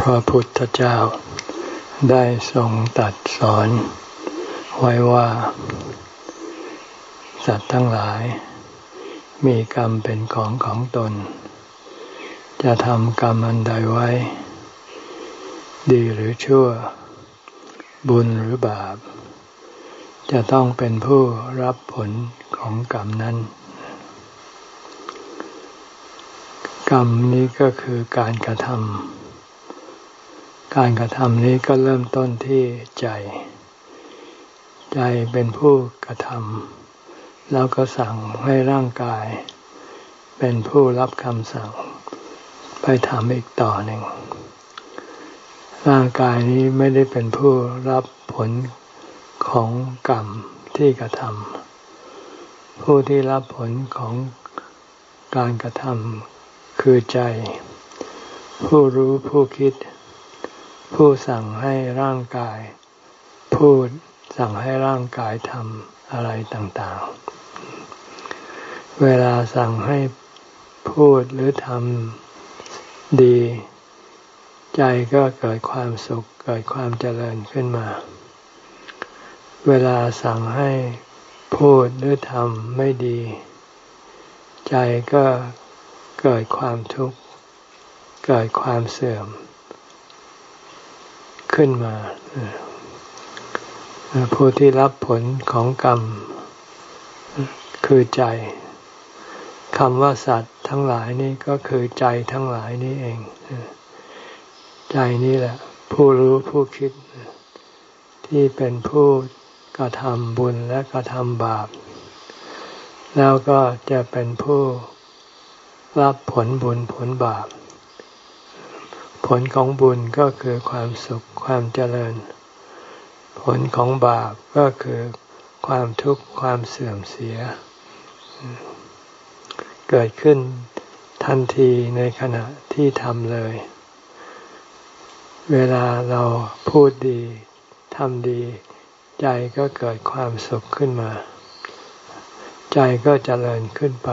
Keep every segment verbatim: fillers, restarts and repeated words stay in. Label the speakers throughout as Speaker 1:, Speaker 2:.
Speaker 1: พระพุทธเจ้าได้ทรงตรัสสอนไว้ว่าสัตว์ทั้งหลายมีกรรมเป็นของของตนจะทำกรรมอันใดไว้ดีหรือชั่วบุญหรือบาปจะต้องเป็นผู้รับผลของกรรมนั้นกรรมนี้ก็คือการกระทำการกระทำนี้ก็เริ่มต้นที่ใจใจเป็นผู้กระทำแล้วก็สั่งให้ร่างกายเป็นผู้รับคำสั่งไปทำอีกต่อหนึ่งร่างกายนี้ไม่ได้เป็นผู้รับผลของกรรมที่กระทำผู้ที่รับผลของการกระทำคือใจผู้รู้ผู้คิดผู้สั่งให้ร่างกายพูดสั่งให้ร่างกายทำอะไรต่างๆเวลาสั่งให้พูดหรือทำดีใจก็เกิดความสุขเกิดความเจริญขึ้นมาเวลาสั่งให้พูดหรือทำไม่ดีใจก็เกิดความทุกข์เกิดความเสื่อมขึ้นมาผู้ที่รับผลของกรรมคือใจคำว่าสัตว์ทั้งหลายนี่ก็คือใจทั้งหลายนี่เองใจนี่แหละผู้รู้ผู้คิดที่เป็นผู้กระทำบุญและกระทำบาปแล้วก็จะเป็นผู้รับผลบุญผลบาปผลของบุญก็คือความสุขความเจริญผลของบาปก็คือความทุกข์ความเสื่อมเสียเกิดขึ้นทันทีในขณะที่ทำเลยเวลาเราพูดดีทำดีใจก็เกิดความสุขขึ้นมาใจก็เจริญขึ้นไป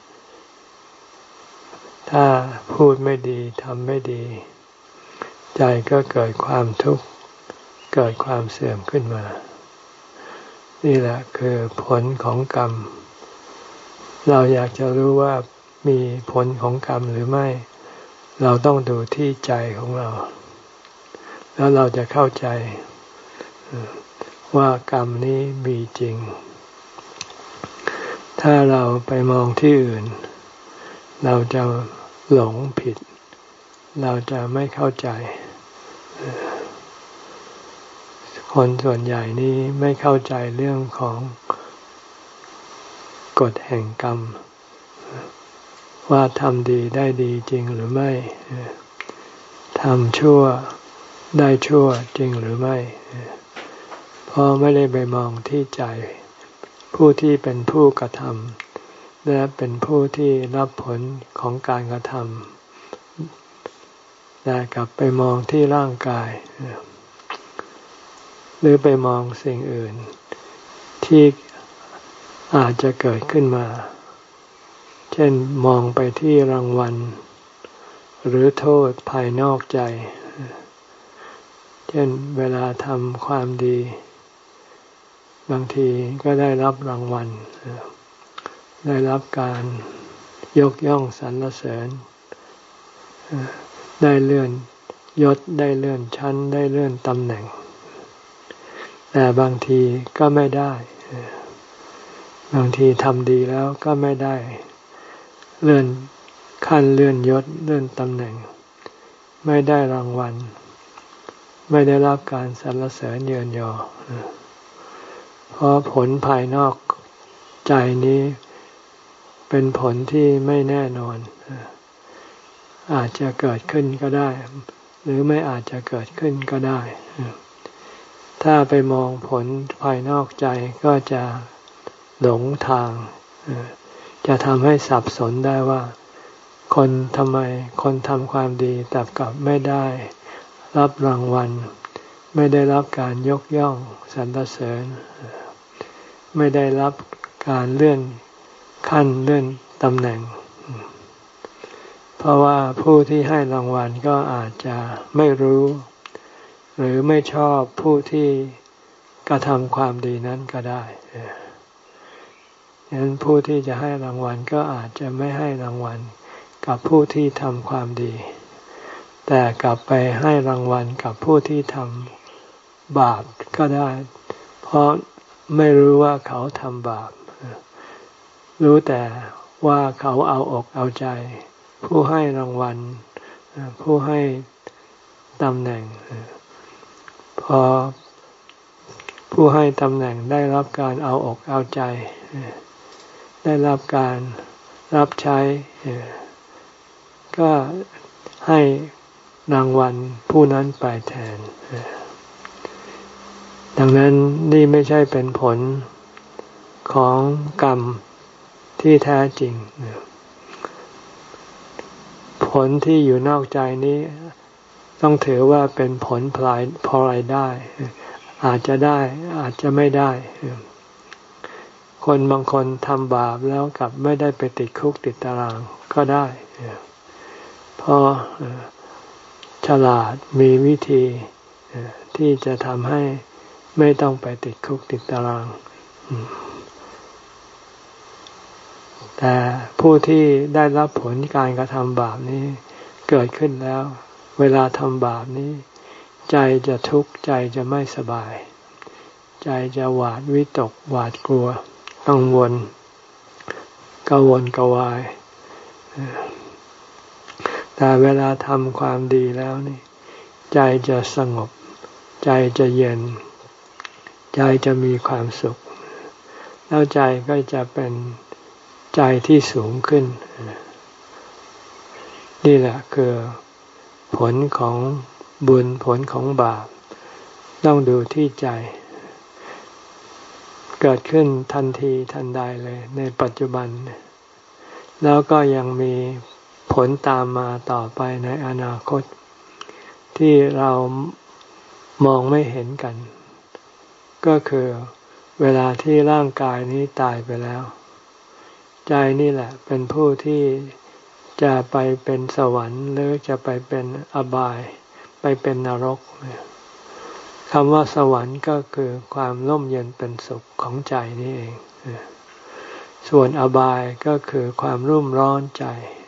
Speaker 1: ถ้าพูดไม่ดีทำไม่ดีใจก็เกิดความทุกข์เกิดความเสื่อมขึ้นมานี่แหละคือผลของกรรมเราอยากจะรู้ว่ามีผลของกรรมหรือไม่เราต้องดูที่ใจของเราแล้วเราจะเข้าใจว่ากรรมนี้มีจริงถ้าเราไปมองที่อื่นเราจะหลงผิดเราจะไม่เข้าใจคนส่วนใหญ่นี้ไม่เข้าใจเรื่องของกฎแห่งกรรมว่าทำดีได้ดีจริงหรือไม่ทำชั่วได้ชั่วจริงหรือไม่เพราะไม่ได้ไปมองที่ใจผู้ที่เป็นผู้กระทำและเป็นผู้ที่รับผลของการกระทำแต่กลับไปมองที่ร่างกายหรือไปมองสิ่งอื่นที่อาจจะเกิดขึ้นมาเช่นมองไปที่รางวัลหรือโทษภายนอกใจเช่นเวลาทำความดีบางทีก็ได้รับรางวัลได้รับการยกย่องสรรเสริญได้เลื่อนยศได้เลื่อนชั้นได้เลื่อนตำแหน่งแต่บางทีก็ไม่ได้บางทีทำดีแล้วก็ไม่ได้เลื่อนขั้นเลื่อนยศเลื่อนตำแหน่งไม่ได้รางวัลไม่ได้รับการสรรเสริญเยินยอเพราะผลภายนอกใจนี้เป็นผลที่ไม่แน่นอนอาจจะเกิดขึ้นก็ได้หรือไม่อาจจะเกิดขึ้นก็ได้ถ้าไปมองผลภายนอกใจก็จะหลงทางจะทำให้สับสนได้ว่าคนทำไมคนทำความดีแต่กลับไม่ได้รับรางวัลไม่ได้รับการยกย่องสรรเสริญไม่ได้รับการเลื่อนขั้นเลื่อนตำแหน่งเพราะว่าผู้ที่ให้รางวัลก็อาจจะไม่รู้หรือไม่ชอบผู้ที่กระทำความดีนั้นก็ได้ฉะนั้นผู้ที่จะให้รางวัลก็อาจจะไม่ให้รางวัลกับผู้ที่ทำความดีแต่กลับไปให้รางวัลกับผู้ที่ทำบาปก็ได้เพราะไม่รู้ว่าเขาทำบาปรู้แต่ว่าเขาเอาอกเอาใจผู้ให้รางวัลผู้ให้ตำแหน่งพอผู้ให้ตำแหน่งได้รับการเอาอกเอาใจได้รับการรับใช้ก็ให้รางวัลผู้นั้นไปแทนดังนั้นนี่ไม่ใช่เป็นผลของกรรมที่แท้จริงผลที่อยู่นอกใจนี้ต้องถือว่าเป็นผลพลายพลอยได้อาจจะได้อาจจะไม่ได้คนบางคนทำบาปแล้วกลับไม่ได้ไปติดคุกติดตารางก็ได้เพราะฉลาดมีวิธีที่จะทำให้ไม่ต้องไปติดคุกติดตารางแต่ผู้ที่ได้รับผลการกระทำบาปนี้เกิดขึ้นแล้วเวลาทำบาปนี้ใจจะทุกข์ใจจะไม่สบายใจจะหวาดวิตกหวาดกลัวกังวลกังวลกวายแต่เวลาทำความดีแล้วนี่ใจจะสงบใจจะเย็นใจจะมีความสุขแล้วใจก็จะเป็นใจที่สูงขึ้นนี่แหละคือผลของบุญผลของบาปต้องดูที่ใจเกิดขึ้นทันทีทันใดเลยในปัจจุบันแล้วก็ยังมีผลตามมาต่อไปในอนาคตที่เรามองไม่เห็นกันก็คือเวลาที่ร่างกายนี้ตายไปแล้วใจนี่แหละเป็นผู้ที่จะไปเป็นสวรรค์หรือจะไปเป็นอบายไปเป็นนรกคำว่าสวรรค์ก็คือความร่มเย็นเป็นสุขของใจนี่เองส่วนอบายก็คือความรุ่มร้อนใจ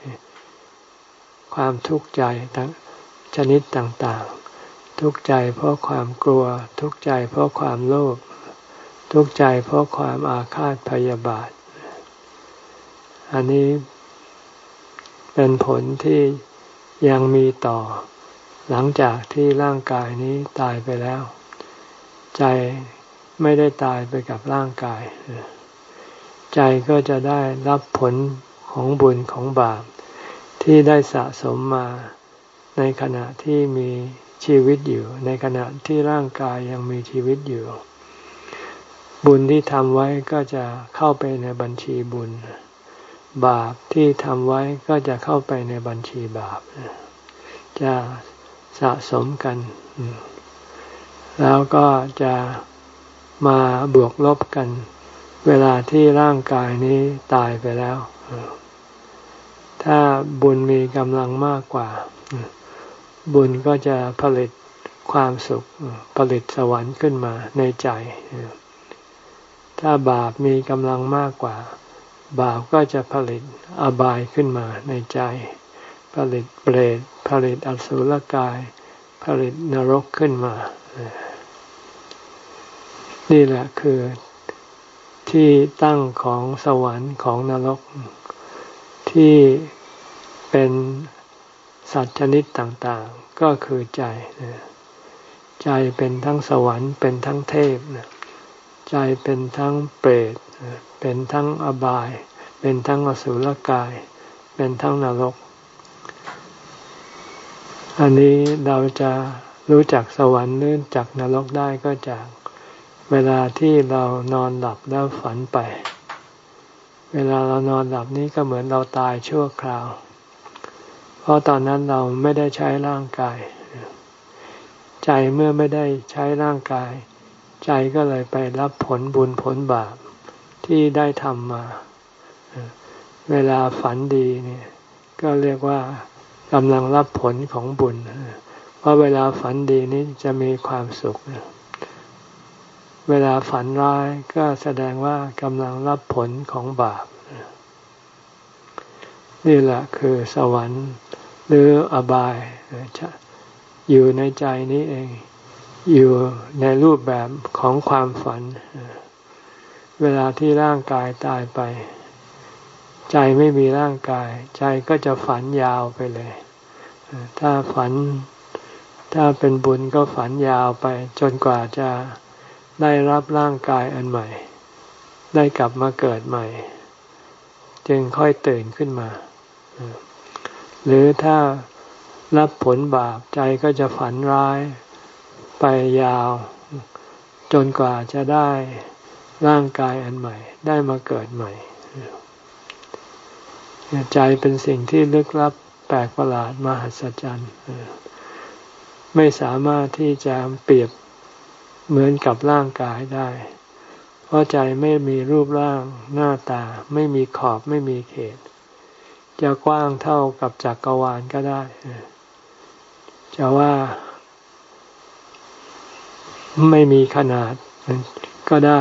Speaker 1: ความทุกข์ใจทั้งชนิดต่างๆทุกข์ใจเพราะความกลัวทุกข์ใจเพราะความโลภทุกข์ใจเพราะความอาฆาตพยาบาทอันนี้เป็นผลที่ยังมีต่อหลังจากที่ร่างกายนี้ตายไปแล้วใจไม่ได้ตายไปกับร่างกายใจก็จะได้รับผลของบุญของบาปที่ได้สะสมมาในขณะที่มีชีวิตอยู่ในขณะที่ร่างกายยังมีชีวิตอยู่บุญที่ทำไว้ก็จะเข้าไปในบัญชีบุญบาปที่ทำไว้ก็จะเข้าไปในบัญชีบาปจะสะสมกันแล้วก็จะมาบวกลบกันเวลาที่ร่างกายนี้ตายไปแล้วถ้าบุญมีกำลังมากกว่าบุญก็จะผลิตความสุขผลิตสวรรค์ขึ้นมาในใจถ้าบาปมีกำลังมากกว่าบาปก็จะผลิตอบายขึ้นมาในใจผลิตเปรตผลิตอสุรกายผลิตนรกขึ้นมานี่แหละคือที่ตั้งของสวรรค์ของนรกที่เป็นสัตว์ชนิดต่างๆก็คือใจใจเป็นทั้งสวรรค์เป็นทั้งเทพใจเป็นทั้งเปรตเป็นทั้งอบายเป็นทั้งอสุรกายเป็นทั้งนรกอันนี้เราจะรู้จักสวรรค์หรือจักนรกได้ก็จากเวลาที่เรานอนหลับแล้วฝันไปเวลาเรานอนหลับนี้ก็เหมือนเราตายชั่วคราวเพราะตอนนั้นเราไม่ได้ใช้ร่างกายใจเมื่อไม่ได้ใช้ร่างกายใจก็เลยไปรับผลบุญผลบาปที่ได้ทำมาเวลาฝันดีเนี่ยก็เรียกว่ากำลังรับผลของบุญเพราะเวลาฝันดีนี้จะมีความสุขเวลาฝันร้ายก็แสดงว่ากำลังรับผลของบาปนี่แหละคือสวรรค์หรืออบายอยู่ในใจนี้เองอยู่ในรูปแบบของความฝันเวลาที่ร่างกายตายไปใจไม่มีร่างกายใจก็จะฝันยาวไปเลยถ้าฝันถ้าเป็นบุญก็ฝันยาวไปจนกว่าจะได้รับร่างกายอันใหม่ได้กลับมาเกิดใหม่จึงค่อยตื่นขึ้นมาหรือถ้ารับผลบาปใจก็จะฝันร้ายไปยาวจนกว่าจะได้ร่างกายอันใหม่ได้มาเกิดใหม่ใจเป็นสิ่งที่ลึกลับแปลกประหลาดมหัศจรรย์ไม่สามารถที่จะเปรียบเหมือนกับร่างกายได้เพราะใจไม่มีรูปร่างหน้าตาไม่มีขอบไม่มีเขตจะกว้างเท่ากับจักรวาลก็ได้จะว่าไม่มีขนาดก็ได้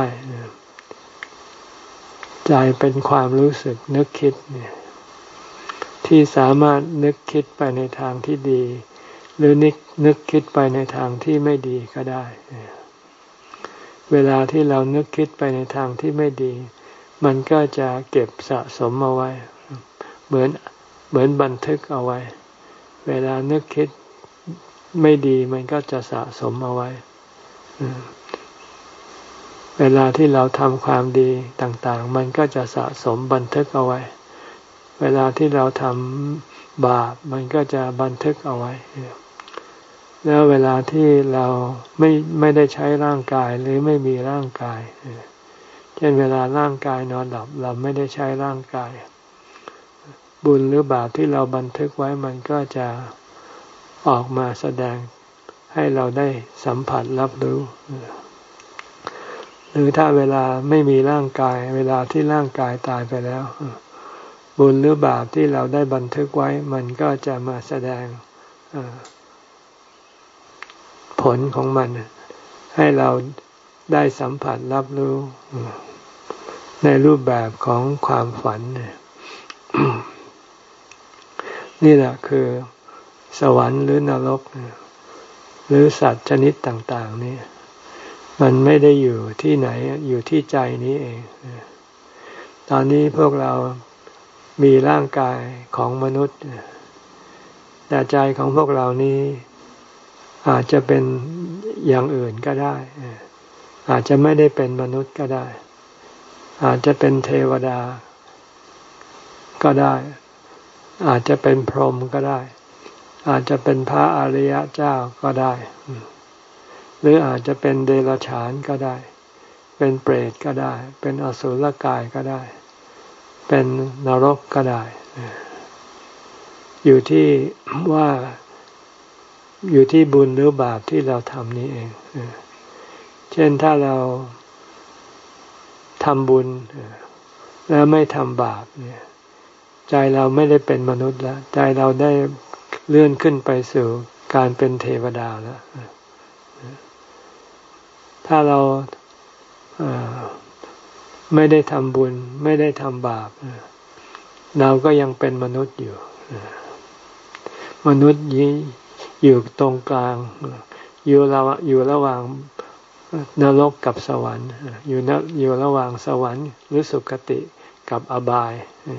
Speaker 1: ใจเป็นความรู้สึกนึกคิดเนี่ยที่สามารถนึกคิดไปในทางที่ดีหรือนึกนึกคิดไปในทางที่ไม่ดีก็ได้เวลาที่เรานึกคิดไปในทางที่ไม่ดีมันก็จะเก็บสะสมเอาไว้เหมือนเหมือนบันทึกเอาไว้เวลานึกคิดไม่ดีมันก็จะสะสมเอาไว้เวลาที่เราทำความดีต่างๆมันก็จะสะสมบันทึกเอาไว้เวลาที่เราทำบาปมันก็จะบันทึกเอาไว้แล้วเวลาที่เราไม่ไม่ได้ใช้ร่างกายหรือไม่มีร่างกายเช่นเวลาร่างกายนอนหลับเราไม่ได้ใช้ร่างกายบุญหรือบาปที่เราบันทึกไว้มันก็จะออกมาแสดงให้เราได้สัมผัสรับรู้หรือถ้าเวลาไม่มีร่างกายเวลาที่ร่างกายตายไปแล้วบุญหรือบาปที่เราได้บันทึกไว้มันก็จะมาแสดงผลของมันให้เราได้สัมผัสรับรู้ในรูปแบบของความฝันนี่แหละคือสวรรค์หรือนรกหรือสัตว์ชนิดต่างๆนี่มันไม่ได้อยู่ที่ไหนอยู่ที่ใจนี้เองตอนนี้พวกเรามีร่างกายของมนุษย์แต่ใจของพวกเรานี้อาจจะเป็นอย่างอื่นก็ได้อาจจะไม่ได้เป็นมนุษย์ก็ได้อาจจะเป็นเทวดาก็ได้อาจจะเป็นพรหมก็ได้อาจจะเป็นพระอริยเจ้าก็ได้หรืออาจจะเป็นเดรัจฉานก็ได้เป็นเปรตก็ได้เป็นอสุรกายก็ได้เป็นนรกก็ได้อยู่ที่ว่าอยู่ที่บุญหรือบาปที่เราทำนี้เองเช่นถ้าเราทำบุญแล้วไม่ทำบาปเนี่ยใจเราไม่ได้เป็นมนุษย์แล้วใจเราได้เลื่อนขึ้นไปสู่การเป็นเทวดาแล้วถ้าเราไม่ได้ทำบุญไม่ได้ทำบาปเราก็ยังเป็นมนุษย์อยู่มนุษย์นี้อยู่ตรงกลางอยู่ระอยู่ระหว่างนรกกับสวรรค์อยู่นอยู่ระหว่างสวรรค์หรือสุคติกับอบาย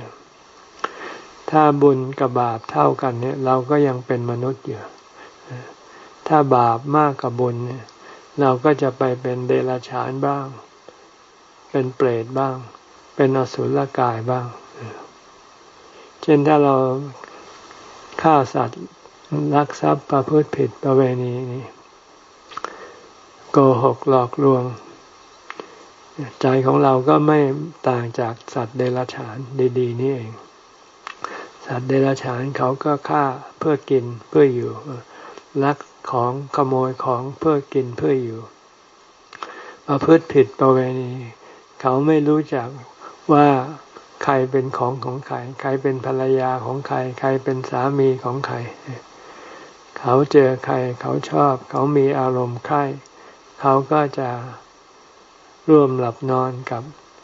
Speaker 1: ถ้าบุญกับบาปเท่ากันเนี่ยเราก็ยังเป็นมนุษย์อยู่ถ้าบาปมากกว่าบุญเนี่ยเราก็จะไปเป็นเดรัจฉานบ้างเป็นเปรตบ้างเป็นอสุรกายบ้างเช่นถ้าเราฆ่าสัตว์ลักทรัพย์ประพฤติผิดประเวณีนี้โกหกหลอกลวงใจของเราก็ไม่ต่างจากสัตว์เดรัจฉานดีๆนี่เองสัตว์เดรัจฉานเขาก็ฆ่าเพื่อกินเพื่ออยู่ลักของขโมยของเพื่อกินเพื่ออยู่ประพฤติผิดประเวณีเขาไม่รู้จักว่าใครเป็นของของใครใครเป็นภรรยาของใครใครเป็นสามีของใครเขาเจอใครเขาชอบเขามีอารมณ์ใคร่เขาก็จะร่วมหลับนอนกับ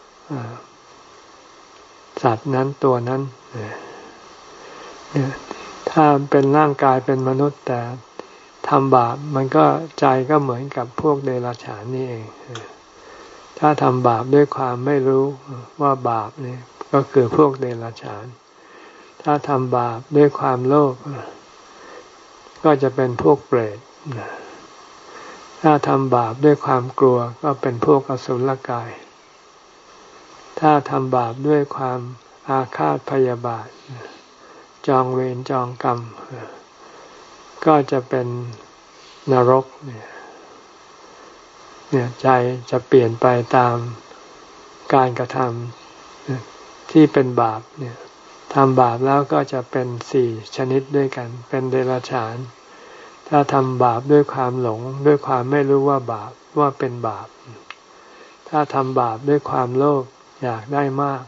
Speaker 1: สัตว์นั้นตัวนั้นถ้าเป็นร่างกายเป็นมนุษย์แต่ทำบาปมันก็ใจก็เหมือนกับพวกเดรัจฉานนี่เองถ้าทำบาปด้วยความไม่รู้ว่าบาปนี่ก็คือพวกเดรัจฉานถ้าทำบาปด้วยความโลภก็จะเป็นพวกเปรตถ้าทำบาปด้วยความกลัวก็เป็นพวกอสุรกายถ้าทำบาปด้วยความอาฆาตพยาบาทจองเวรจองกรรมก็จะเป็นนรกเนี่ยเนี่ยใจจะเปลี่ยนไปตามการกระทำที่เป็นบาปเนี่ยทำบาปแล้วก็จะเป็นสี่ชนิดด้วยกันเป็นเดรัจฉานถ้าทำบาปด้วยความหลงด้วยความไม่รู้ว่าบาปว่าเป็นบาปถ้าทำบาปด้วยความโลภอยากได้มาก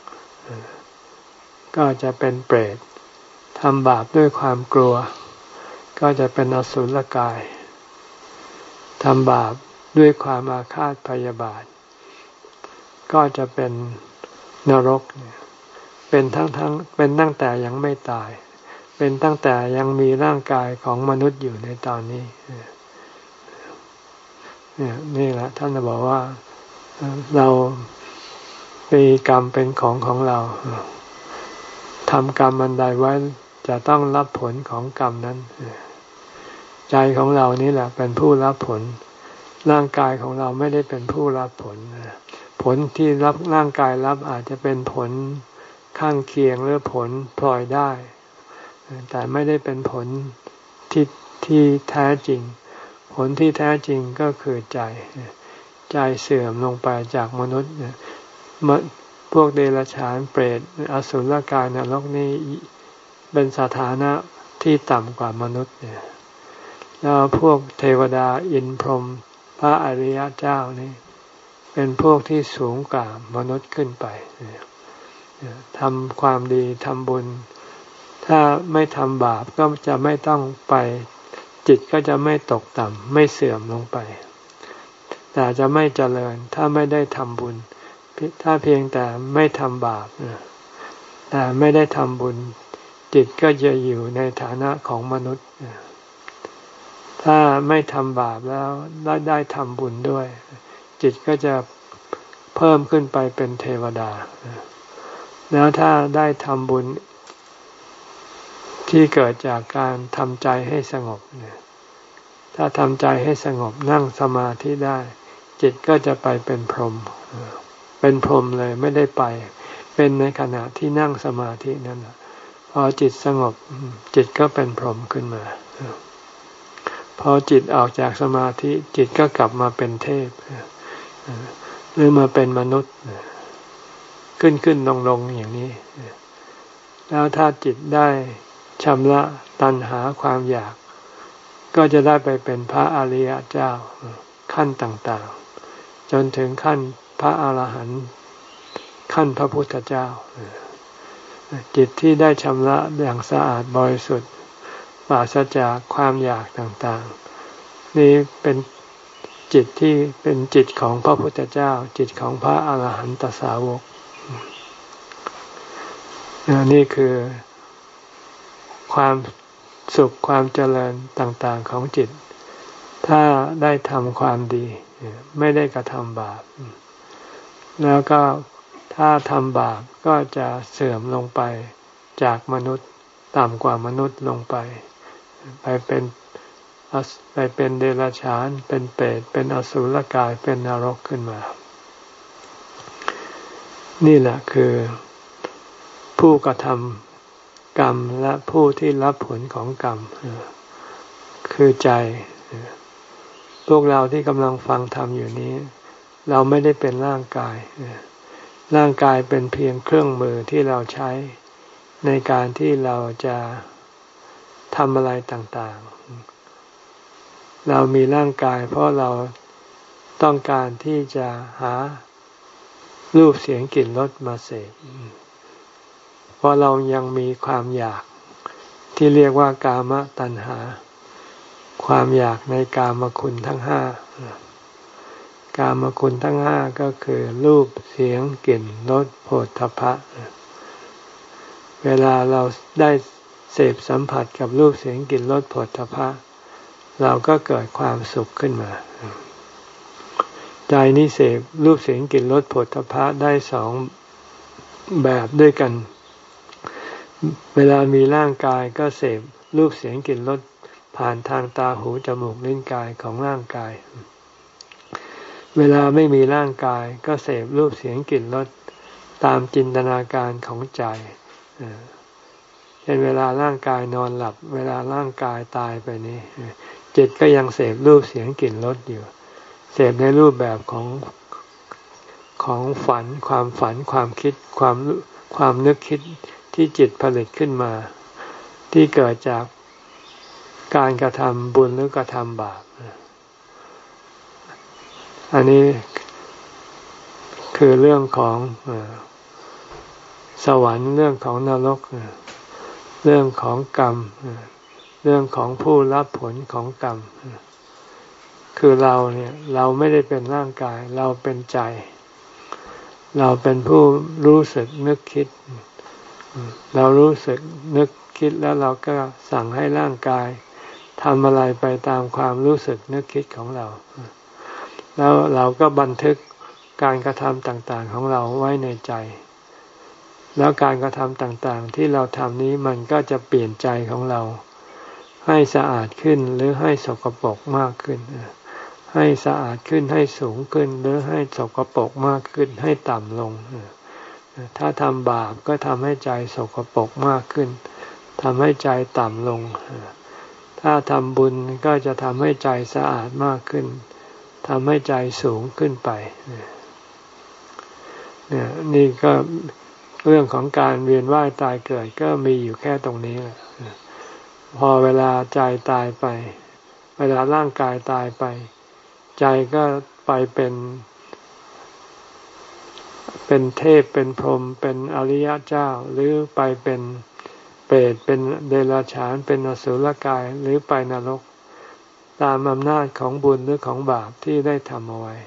Speaker 1: ก็จะเป็นเปรตทำบาปด้วยความกลัวก็จะเป็นอสุรกายทำบาปด้วยความอาฆาตพยาบาทก็จะเป็นนรกเป็นทั้งทั้งเป็นตั้งแต่ยังไม่ตายเป็นตั้งแต่ยังมีร่างกายของมนุษย์อยู่ในตอนนี้เนี่ยนี่แหละท่านบอกว่าเรามีกรรมเป็นของของเราทำกรรมอันใดไว้จะต้องรับผลของกรรมนั้นใจของเรานี่แหละเป็นผู้รับผลร่างกายของเราไม่ได้เป็นผู้รับผลผลที่รับร่างกายรับอาจจะเป็นผลข้างเคียงหรือผลพลอยได้แต่ไม่ได้เป็นผลที่ที่แท้จริงผลที่แท้จริงก็คือใจใจเสื่อมลงไปจากมนุษย์พวกเดรัจฉานเปรตอสุรกายนรกนี่เป็นสถานะที่ต่ำกว่ามนุษย์เนี่ยแล้วพวกเทวดาอินทร์พรหมพระอริยเจ้านี่เป็นพวกที่สูงกว่ามนุษย์ขึ้นไปทำความดีทำบุญถ้าไม่ทำบาปก็จะไม่ต้องไปจิตก็จะไม่ตกต่ำไม่เสื่อมลงไปแต่จะไม่เจริญถ้าไม่ได้ทำบุญถ้าเพียงแต่ไม่ทำบาปแต่ไม่ได้ทำบุญจิตก็จะอยู่ในฐานะของมนุษย์ถ้าไม่ทำบาปแล้วได้ได้ทำบุญด้วยจิตก็จะเพิ่มขึ้นไปเป็นเทวดาแล้วถ้าได้ทำบุญที่เกิดจากการทำใจให้สงบเนี่ยถ้าทำใจให้สงบนั่งสมาธิได้จิตก็จะไปเป็นพรหมเป็นพรหมเลยไม่ได้ไปเป็นในขณะที่นั่งสมาธินั่นแหละพอจิตสงบจิตก็เป็นพรหมขึ้นมาพอจิตออกจากสมาธิจิตก็กลับมาเป็นเทพหรือมาเป็นมนุษย์ขึ้นขึ้นลงลงอย่างนี้แล้วถ้าจิตได้ชำระตัณหาความอยากก็จะได้ไปเป็นพระอริยเจ้าขั้นต่างๆจนถึงขั้นพระอรหันต์ขั้นพระพุทธเจ้าจิตที่ได้ชำระอย่างสะอาดบริสุทธิ์ปราศจากความอยากต่างๆนี่เป็นจิตที่เป็นจิตของพระพุทธเจ้าจิตของพระอรหันตสาวกนี่คือความสุขความเจริญต่างๆของจิตถ้าได้ทำความดีไม่ได้กระทำบาปแล้วก็ถ้าทำบาปก็จะเสื่อมลงไปจากมนุษย์ต่ำกว่ามนุษย์ลงไปไปเป็นไปเป็นเดรัจฉานเป็นเปรตเป็นอสุรกายเป็นนรกขึ้นมานี่แหละคือผู้กระทำกรรมและผู้ที่รับผลของกรรมคือใจพวกเราที่กำลังฟังธรรมอยู่นี้เราไม่ได้เป็นร่างกายร่างกายเป็นเพียงเครื่องมือที่เราใช้ในการที่เราจะทำอะไรต่างๆเรามีร่างกายเพราะเราต้องการที่จะหารูปเสียงกลิ่นรสมาเสพเพราะเรายังมีความอยากที่เรียกว่ากามตัณหาความอยากในกามคุณทั้งห้ากามคุณทั้งห้าก็คือรูปเสียงกลิ่นรสโผฏฐัพพะเวลาเราได้เสพสัมผัสกับรูปเสียงกลิ่นรสโผฏฐัพพะเราก็เกิดความสุขขึ้นมาใจนี้เสพรูปเสียงกลิ่นรสโผฏฐัพพะได้สองแบบด้วยกันเวลามีร่างกายก็เสพรูปเสียงกลิ่นรสผ่านทางตาหูจมูกลิ้นกายของร่างกายเวลาไม่มีร่างกายก็เสพรูปเสียงกลิ่นรสตามจินตนาการของใจเช่นเวลาร่างกายนอนหลับเวลาร่างกายตายไปนี้จิตก็ยังเสพรูปเสียงกลิ่นรสอยู่เสพในรูปแบบของของฝันความฝันความคิดความความนึกคิดที่จิตผลิตขึ้นมาที่เกิดจากการกระทำบุญหรือกระทำบาปอันนี้คือเรื่องของสวรรค์เรื่องของนรกเรื่องของกรรมเรื่องของผู้รับผลของกรรมคือเราเนี่ยเราไม่ได้เป็นร่างกายเราเป็นใจเราเป็นผู้รู้สึกนึกคิดเรารู้สึกนึกคิดแล้วเราก็สั่งให้ร่างกายทำอะไรไปตามความรู้สึกนึกคิดของเราแล้วเราก็บันทึกการกระทำต่างๆของเราไว้ในใจแล้วการกระทำต่างๆที่เราทำนี้มันก็จะเปลี่ยนใจของเราให้สะอาดขึ้นหรือให้สกปรกมากขึ้นให้สะอาดขึ้นให้สูงขึ้นหรือให้สกปรกมากขึ้นให้ต่ำลงถ้าทำบาปก็ทำให้ใจสกปรกมากขึ้นทำให้ใจต่ำลงถ้าทำบุญก็จะทำให้ใจสะอาดมากขึ้นทำให้ใจสูงขึ้นไปเนี่ยนี่ก็เรื่องของการเวียนว่ายตายเกิดก็มีอยู่แค่ตรงนี้แหละพอเวลาใจตายไปเวลาร่างกายตายไปใจก็ไปเป็นเป็นเทพเป็นพรหมเป็นอริยเจ้าหรือไปเป็นเปรตเป็นเดรัจฉานเป็นอสุรกายหรือไปนรกตามอำนาจของบุญหรือของบาปที่ได้ทำเอาไว้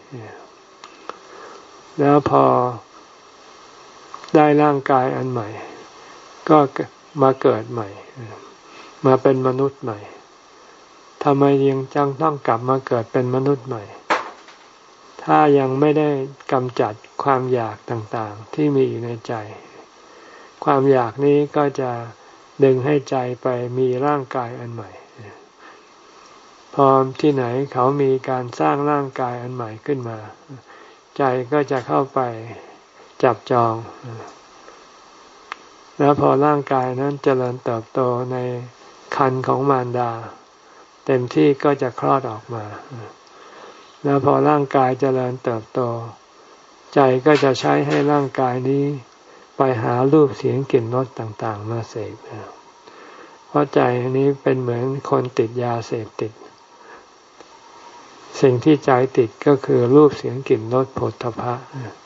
Speaker 1: แล้วพอได้ร่างกายอันใหม่ก็มาเกิดใหม่มาเป็นมนุษย์ใหม่ทำไมยังจังต้องกลับมาเกิดเป็นมนุษย์ใหม่ถ้ายังไม่ได้กำจัดความอยากต่างๆที่มีอยู่ในใจความอยากนี้ก็จะดึงให้ใจไปมีร่างกายอันใหม่พอที่ไหนเขามีการสร้างร่างกายอันใหม่ขึ้นมาใจก็จะเข้าไปจับจองแล้วพอร่างกายนั้นเจริญเติบโตในครรภ์ของมารดาเต็มที่ก็จะคลอดออกมาแล้วพอร่างกายเจริญเติบโตใจก็จะใช้ให้ร่างกายนี้ไปหารูปเสียงกลิ่นรสต่างๆมาเสพเพราะใจนี้เป็นเหมือนคนติดยาเสพติดสิ่งที่ใจติดก็คือรูปเสียงกลิ่นรสโผฏฐัพพะ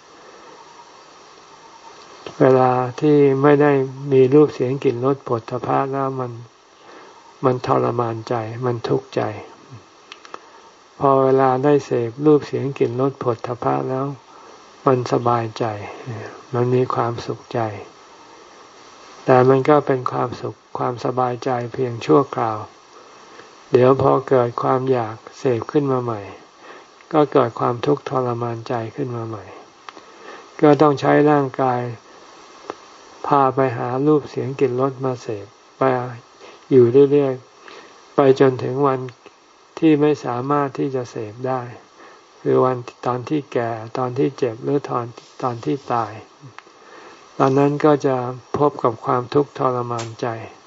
Speaker 1: เวลาที่ไม่ได้มีรูปเสียงกลิ่นรสโผฏฐัพพะแล้วมันมันทรมานใจมันทุกข์ใจพอเวลาได้เสพรูปเสียงกลิ่นรสโผฏฐัพพะแล้วมันสบายใจมันมีความสุขใจแต่มันก็เป็นความสุขความสบายใจเพียงชั่วคราวเดี๋ยวพอเกิดความอยากเสพขึ้นมาใหม่ก็เกิดความทุกข์ทรมานใจขึ้นมาใหม่ก็ต้องใช้ร่างกายพาไปหารูปเสียงกลิ่นรสมาเสพไปอยู่เรื่อยๆไปจนถึงวันที่ไม่สามารถที่จะเสพได้คือวันตอนที่แก่ตอนที่เจ็บหรือตอนตอนที่ตายตอนนั้นก็จะพบกับความทุกข์ทรมานใจ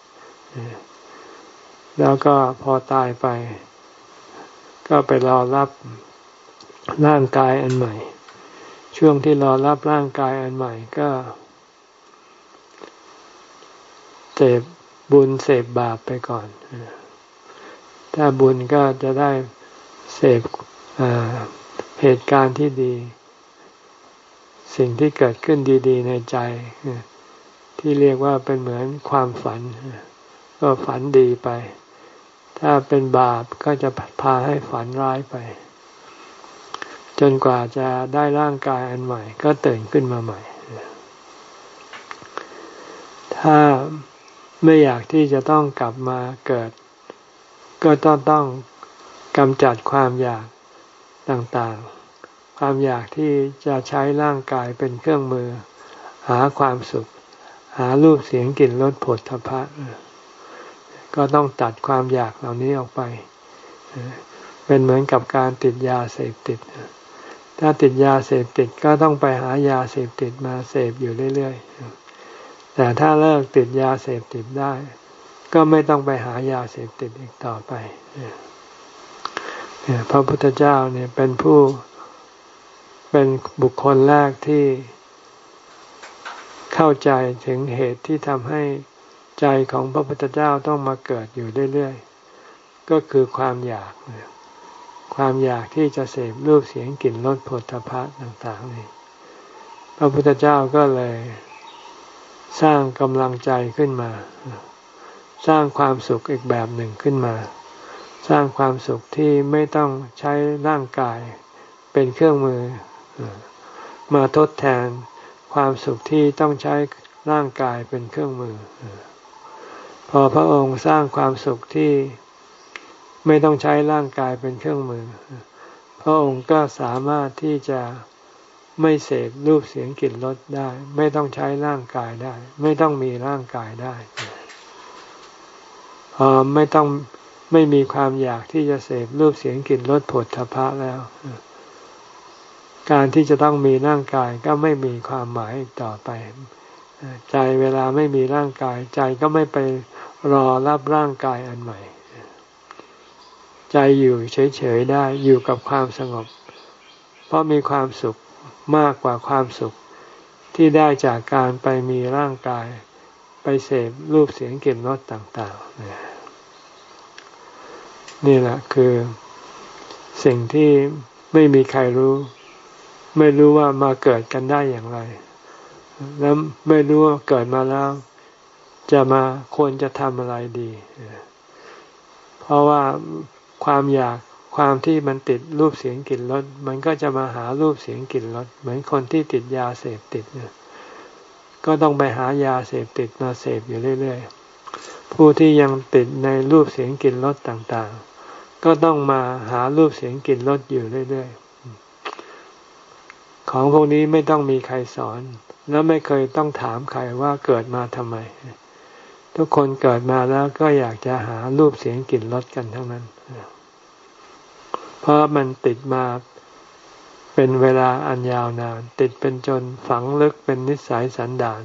Speaker 1: แล้วก็พอตายไปก็ไปรอรับร่างกายอันใหม่ช่วงที่รอรับร่างกายอันใหม่ก็เสพบุญเสพบาปไปก่อนถ้าบุญก็จะได้เสพเหตุการณ์ที่ดีเสสิ่งที่เกิดขึ้นดีๆในใจที่เรียกว่าเป็นเหมือนความฝันก็ฝันดีไปถ้าเป็นบาปก็จะพาให้ฝันร้ายไปจนกว่าจะได้ร่างกายอันใหม่ก็ตื่นขึ้นมาใหม่ถ้าไม่อยากที่จะต้องกลับมาเกิดก็ต้องต้องกำจัดความอยากต่างๆความอยากที่จะใช้ร่างกายเป็นเครื่องมือหาความสุขหารูปเสียงกลิ่นรสผลทพะก็ต้องตัดความอยากเหล่านี้ออกไปเป็นเหมือนกับการติดยาเสพติดถ้าติดยาเสพติดก็ต้องไปหายาเสพติดมาเสพอยู่เรื่อยๆแต่ถ้าเลิกติดยาเสพติดได้ก็ไม่ต้องไปหายาเสพติดอีกต่อไปพระพุทธเจ้าเนี่ยเป็นผู้เป็นบุคคลแรกที่เข้าใจถึงเหตุที่ทำให้ใจของพระพุทธเจ้าต้องมาเกิดอยู่เรื่อยๆก็คือความอยากความอยากที่จะเสพรูปเสียงกลิ่นรสโผฏฐัพพะต่างๆนี่พระพุทธเจ้าก็เลยสร้างกำลังใจขึ้นมาสร้างความสุขอีกแบบหนึ่งขึ้นมาสร้างความสุขที่ไม่ต้องใช้ร่างกายเป็นเครื่องมือมาทดแทนความสุขที่ต้องใช้ร่างกายเป็นเครื่องมือพอพระองค์สร้างความสุขที่ไม่ต้องใช้ร่างกายเป็นเครื่องมือพระองค์ก็สามารถที่จะไม่เสพรูปเสียงกลิ่นรสได้ไม่ต้องใช้ร่างกายได้ไม่ต้องมีร่างกายได้พอไม่ต้องไม่มีความอยากที่จะเสพรูปเสียงกลิ่นรสโผฏฐัพพะแล้วการที่จะต้องมีร่างกายก็ไม่มีความหมายอีกต่อไปใจเวลาไม่มีร่างกายใจก็ไม่ไปรอรับร่างกายอันใหม่ใจอยู่เฉยๆได้อยู่กับความสงบเพราะมีความสุขมากกว่าความสุขที่ได้จากการไปมีร่างกายไปเสพรูปเสียงกลิ่นรสต่างๆนี่แหละคือสิ่งที่ไม่มีใครรู้ไม่รู้ว่ามาเกิดกันได้อย่างไรแล้วไม่รู้ว่าเกิดมาแล้วจะมาควรจะทำอะไรดีเพราะว่าความอยากความที่มันติดรูปเสียงกลิ่นรสมันก็จะมาหารูปเสียงกลิ่นรสเหมือนคนที่ติดยาเสพติดเนี่ยก็ต้องไปหายาเสพติดมาเสพอยู่เรื่อยๆผู้ที่ยังติดในรูปเสียงกลิ่นรสต่างๆก็ต้องมาหารูปเสียงกลิ่นรสอยู่เรื่อยๆของพวกนี้ไม่ต้องมีใครสอนแล้วไม่เคยต้องถามใครว่าเกิดมาทำไมทุกคนเกิดมาแล้วก็อยากจะหารูปเสียงกลิ่นรสกันทั้งนั้นเพราะมันติดมาเป็นเวลาอันยาวนานติดเป็นจนฝังลึกเป็นนิสัยสันดาน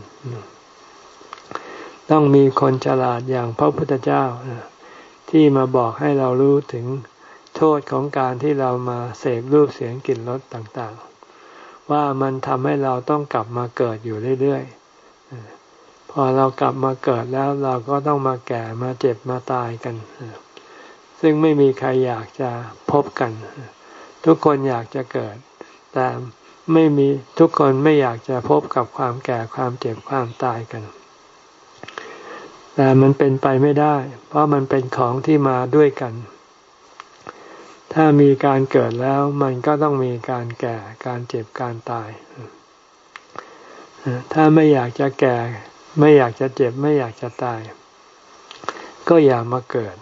Speaker 1: ต้องมีคนฉลาดอย่างพระพุทธเจ้าที่มาบอกให้เรารู้ถึงโทษของการที่เรามาเสพรูปเสียงกลิ่นรสต่างๆว่ามันทำให้เราต้องกลับมาเกิดอยู่เรื่อยๆพอเรากลับมาเกิดแล้วเราก็ต้องมาแก่มาเจ็บมาตายกันซึ่งไม่มีใครอยากจะพบกันทุกคนอยากจะเกิดแต่ไม่มีทุกคนไม่อยากจะพบกับความแก่ความเจ็บความตายกันแต่มันเป็นไปไม่ได้เพราะมันเป็นของที่มาด้วยกันถ้ามีการเกิดแล้วมันก็ต้องมีการแก่การเจ็บการตายถ้าไม่อยากจะแก่ไม่อยากจะเจ็บไม่อยากจะตายก็อย่ามาเกิด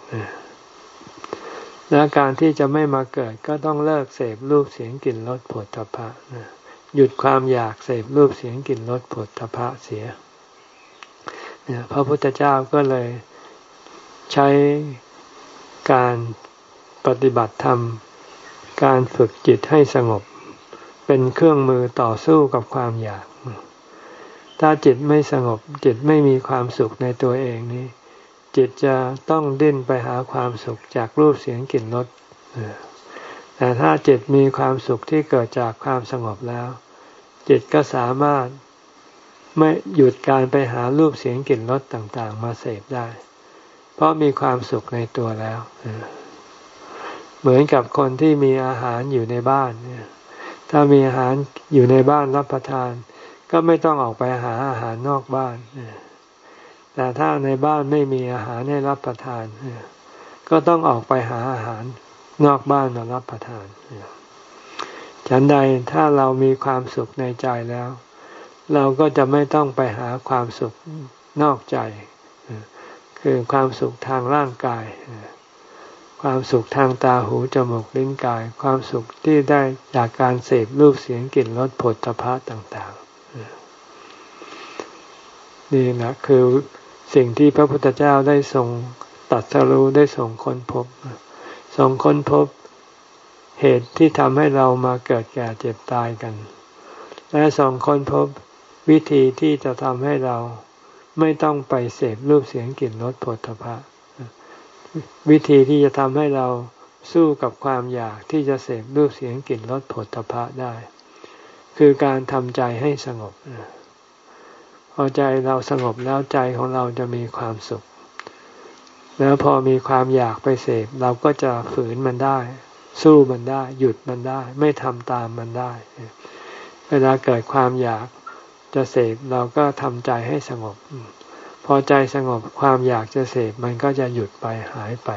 Speaker 1: และการที่จะไม่มาเกิดก็ต้องเลิกเสพรูปเสียงกลิ่นรสโผฏฐัพพะหยุดความอยากเสพรูปเสียงกลิ่นรสโผฏฐัพพะเสียพระพุทธเจ้าก็เลยใช้การปฏิบัติธรรมการฝึกจิตให้สงบเป็นเครื่องมือต่อสู้กับความอยากถ้าจิตไม่สงบจิตไม่มีความสุขในตัวเองนี้จิตจะต้องดิ้นไปหาความสุขจากรูปเสียงกลิ่นรสแต่ถ้าจิตมีความสุขที่เกิดจากความสงบแล้วจิตก็สามารถไม่หยุดการไปหารูปเสียงกลิ่นรสต่างๆมาเสพได้เพราะมีความสุขในตัวแล้วเหมือนกับคนที่มีอาหารอยู่ในบ้านถ้ามีอาหารอยู่ในบ้านรับประทานก็ไม่ต้องออกไปหาอาหารนอกบ้านแต่ถ้าในบ้านไม่มีอาหารให้รับประทานก็ต้องออกไปหาอาหารนอกบ้านมารับประทานฉันใดถ้าเรามีความสุขในใจแล้วเราก็จะไม่ต้องไปหาความสุขนอกใจคือความสุขทางร่างกายความสุขทางตาหูจมูกลิ้นกายความสุขที่ได้จากการเสพรูปเสียงกลิ่นรสผลตภะต่างๆนี่นะคือสิ่งที่พระพุทธเจ้าได้ทรงตรัสรู้ได้ทรงค้นพบทรงค้นพบเหตุที่ทำให้เรามาเกิดแก่เจ็บตายกันและทรงค้นพบวิธีที่จะทำให้เราไม่ต้องไปเสพรูปเสียงกลิ่นรสผลตภะวิธีที่จะทำให้เราสู้กับความอยากที่จะเสพรูปเสียงกลิ่นรสผลตภะได้คือการทำใจให้สงบพอใจเราสงบแล้วใจของเราจะมีความสุขแล้วพอมีความอยากไปเสพเราก็จะฝืนมันได้สู้มันได้หยุดมันได้ไม่ทำตามมันได้เวลาเกิดความอยากจะเสพเราก็ทำใจให้สงบพอใจสงบความอยากจะเสพมันก็จะหยุดไปหายไป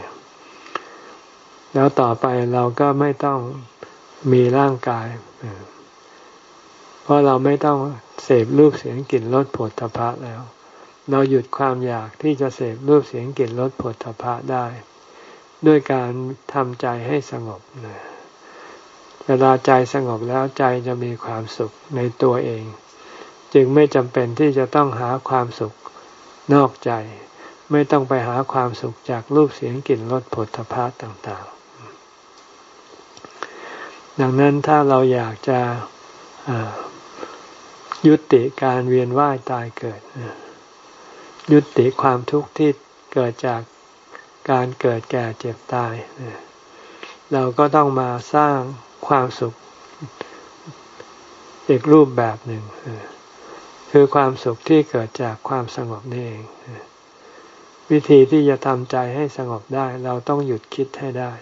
Speaker 1: แล้วต่อไปเราก็ไม่ต้องมีร่างกายเพราะเราไม่ต้องเสพรูปเสียงกลิ่นรสผลตภะแล้วเราหยุดความอยากที่จะเสพรูปเสียงกลิ่นรสผลตภะได้ด้วยการทำใจให้สงบเวลาใจสงบแล้วใจจะมีความสุขในตัวเองจึงไม่จำเป็นที่จะต้องหาความสุขนอกใจไม่ต้องไปหาความสุขจากรูปเสียงกลิ่นรสผลภะต่างๆดังนั้นถ้าเราอยากจะยุติการเวียนว่ายตายเกิดยุติความทุกข์ที่เกิดจากการเกิดแก่เจ็บตายเราก็ต้องมาสร้างความสุขอีกรูปแบบหนึ่งคือความสุขที่เกิดจากความสงบนี่เองวิธีที่จะทำใจให้สงบได้เราต้องหยุดคิดให้ได้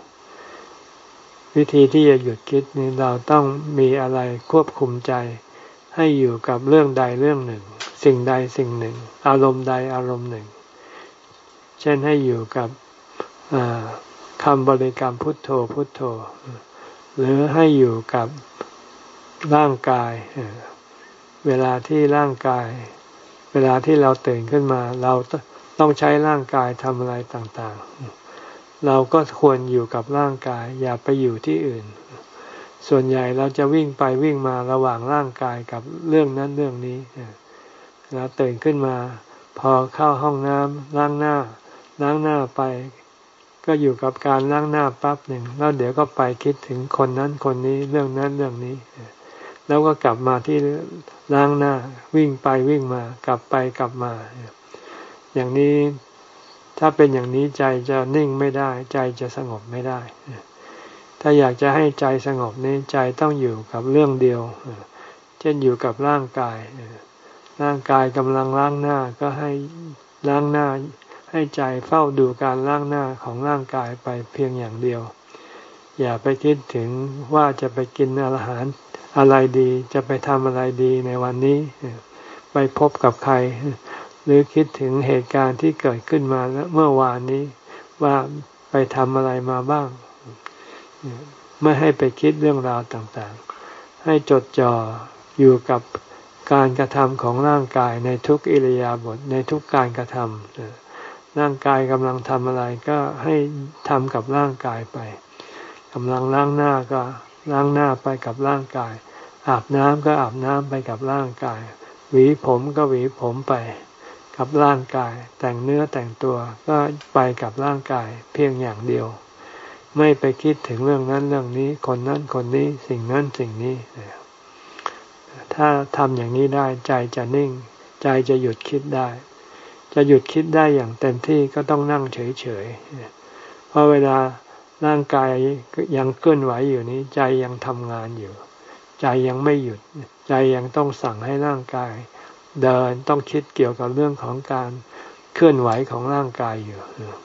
Speaker 1: วิธีที่จะหยุดคิดนี้เราต้องมีอะไรควบคุมใจให้อยู่กับเรื่องใดเรื่องหนึ่งสิ่งใดสิ่งหนึ่งอารมณ์ใดอารมณ์หนึ่งเช่นให้อยู่กับคำบริกรรมพุทโธพุทโธหรือให้อยู่กับร่างกายเวลาที่ร่างกายเวลาที่เราตื่นขึ้นมาเราต้องใช้ร่างกายทำอะไรต่างๆเราก็ควรอยู่กับร่างกายอย่าไปอยู่ที่อื่นส่วนใหญ่เราจะวิ่งไปวิ่งมาระหว่างร่างกายกับเรื่องนั้นเรื่องนี้เราตื่นขึ้นมาพอเข้าห้องน้ำล้างหน้าล้างหน้าไปก็อยู่กับการล้างหน้าปั๊บหนึ่งแล้วเดี๋ยวก็ไปคิดถึงคนนั้นคนนี้เรื่องนั้นเรื่องนี้แล้วก็กลับมาที่ล้างหน้าวิ่งไปวิ่งมากลับไปกลับมาอย่างนี้ถ้าเป็นอย่างนี้ใจจะนิ่งไม่ได้ใจจะสงบไม่ได้ถ้าอยากจะให้ใจสงบนี้ใจต้องอยู่กับเรื่องเดียวเช่นอยู่กับร่างกายร่างกายกำลังล้างหน้าก็ให้ล้างหน้าให้ใจเฝ้าดูการล้างหน้าของร่างกายไปเพียงอย่างเดียวอย่าไปคิดถึงว่าจะไปกินอาหารอะไรดีจะไปทำอะไรดีในวันนี้ไปพบกับใครหรือคิดถึงเหตุการณ์ที่เกิดขึ้นมาเมื่อวานนี้ว่าไปทำอะไรมาบ้างไม่ให้ไปคิดเรื่องราวต่างๆให้จดจ่ออยู่กับการกระทำของร่างกายในทุกอิริยาบถในทุกการกระทำร่างกายกำลังทำอะไรก็ให้ทำกับร่างกายไปกำลังล้างหน้าก็ล้างหน้าไปกับร่างกายอาบน้ำก็อาบน้ำไปกับร่างกายหวีผมก็หวีผมไปกับร่างกายแต่งเนื้อแต่งตัวก็ไปกับร่างกายเพียงอย่างเดียวไม่ไปคิดถึงเรื่องนั้นเรื่องนี้คนนั้นคนนี้สิ่งนั้นสิ่งนี้ถ้าทำอย่างนี้ได้ใจจะนิ่งใจจะหยุดคิดได้จะหยุดคิดได้อย่างเต็มที่ก็ต้องนั่งเฉยๆเพราะเวลาร่างกายยังเคลื่อนไหวอยู่นี้ใจยังทำงานอยู่ใจยังไม่หยุดใจยังต้องสั่งให้ร่างกายเดินต้องคิดเกี่ยวกับเรื่องของการเคลื่อนไหวของร่างกายอยู่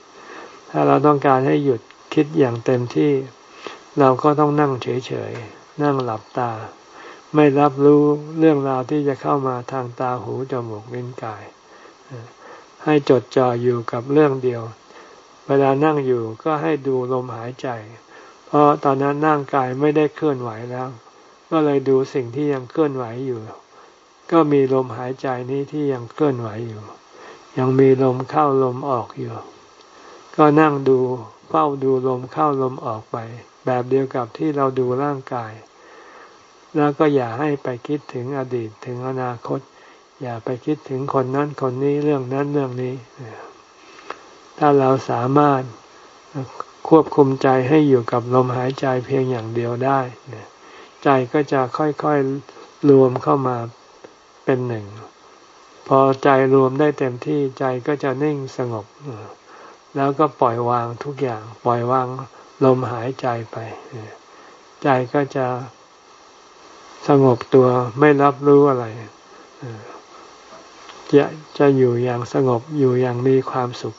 Speaker 1: ถ้าเราต้องการให้หยุดคิดอย่างเต็มที่เราก็ต้องนั่งเฉยๆนั่งหลับตาไม่รับรู้เรื่องราวที่จะเข้ามาทางตาหูจมูกลิ้นกายให้จดจ่ออยู่กับเรื่องเดียวเวลานั่งอยู่ก็ให้ดูลมหายใจเพราะตอนนั้นร่างกายไม่ได้เคลื่อนไหวแล้วก็เลยดูสิ่งที่ยังเคลื่อนไหวอยู่ก็มีลมหายใจนี้ที่ยังเคลื่อนไหวอยู่ยังมีลมเข้าลมออกอยู่ก็นั่งดูเฝ้าดูลมเข้าลมออกไปแบบเดียวกับที่เราดูร่างกายแล้วก็อย่าให้ไปคิดถึงอดีตถึงอนาคตอย่าไปคิดถึงคนนั้นคนนี้เรื่องนั้นเรื่องนี้ถ้าเราสามารถควบคุมใจให้อยู่กับลมหายใจเพียงอย่างเดียวได้ใจก็จะค่อยๆรวมเข้ามาเป็นหนึ่งพอใจรวมได้เต็มที่ใจก็จะนิ่งสงบแล้วก็ปล่อยวางทุกอย่างปล่อยวางลมหายใจไปใจก็จะสงบตัวไม่รับรู้อะไรจะจะอยู่อย่างสงบอยู่อย่างมีความสุข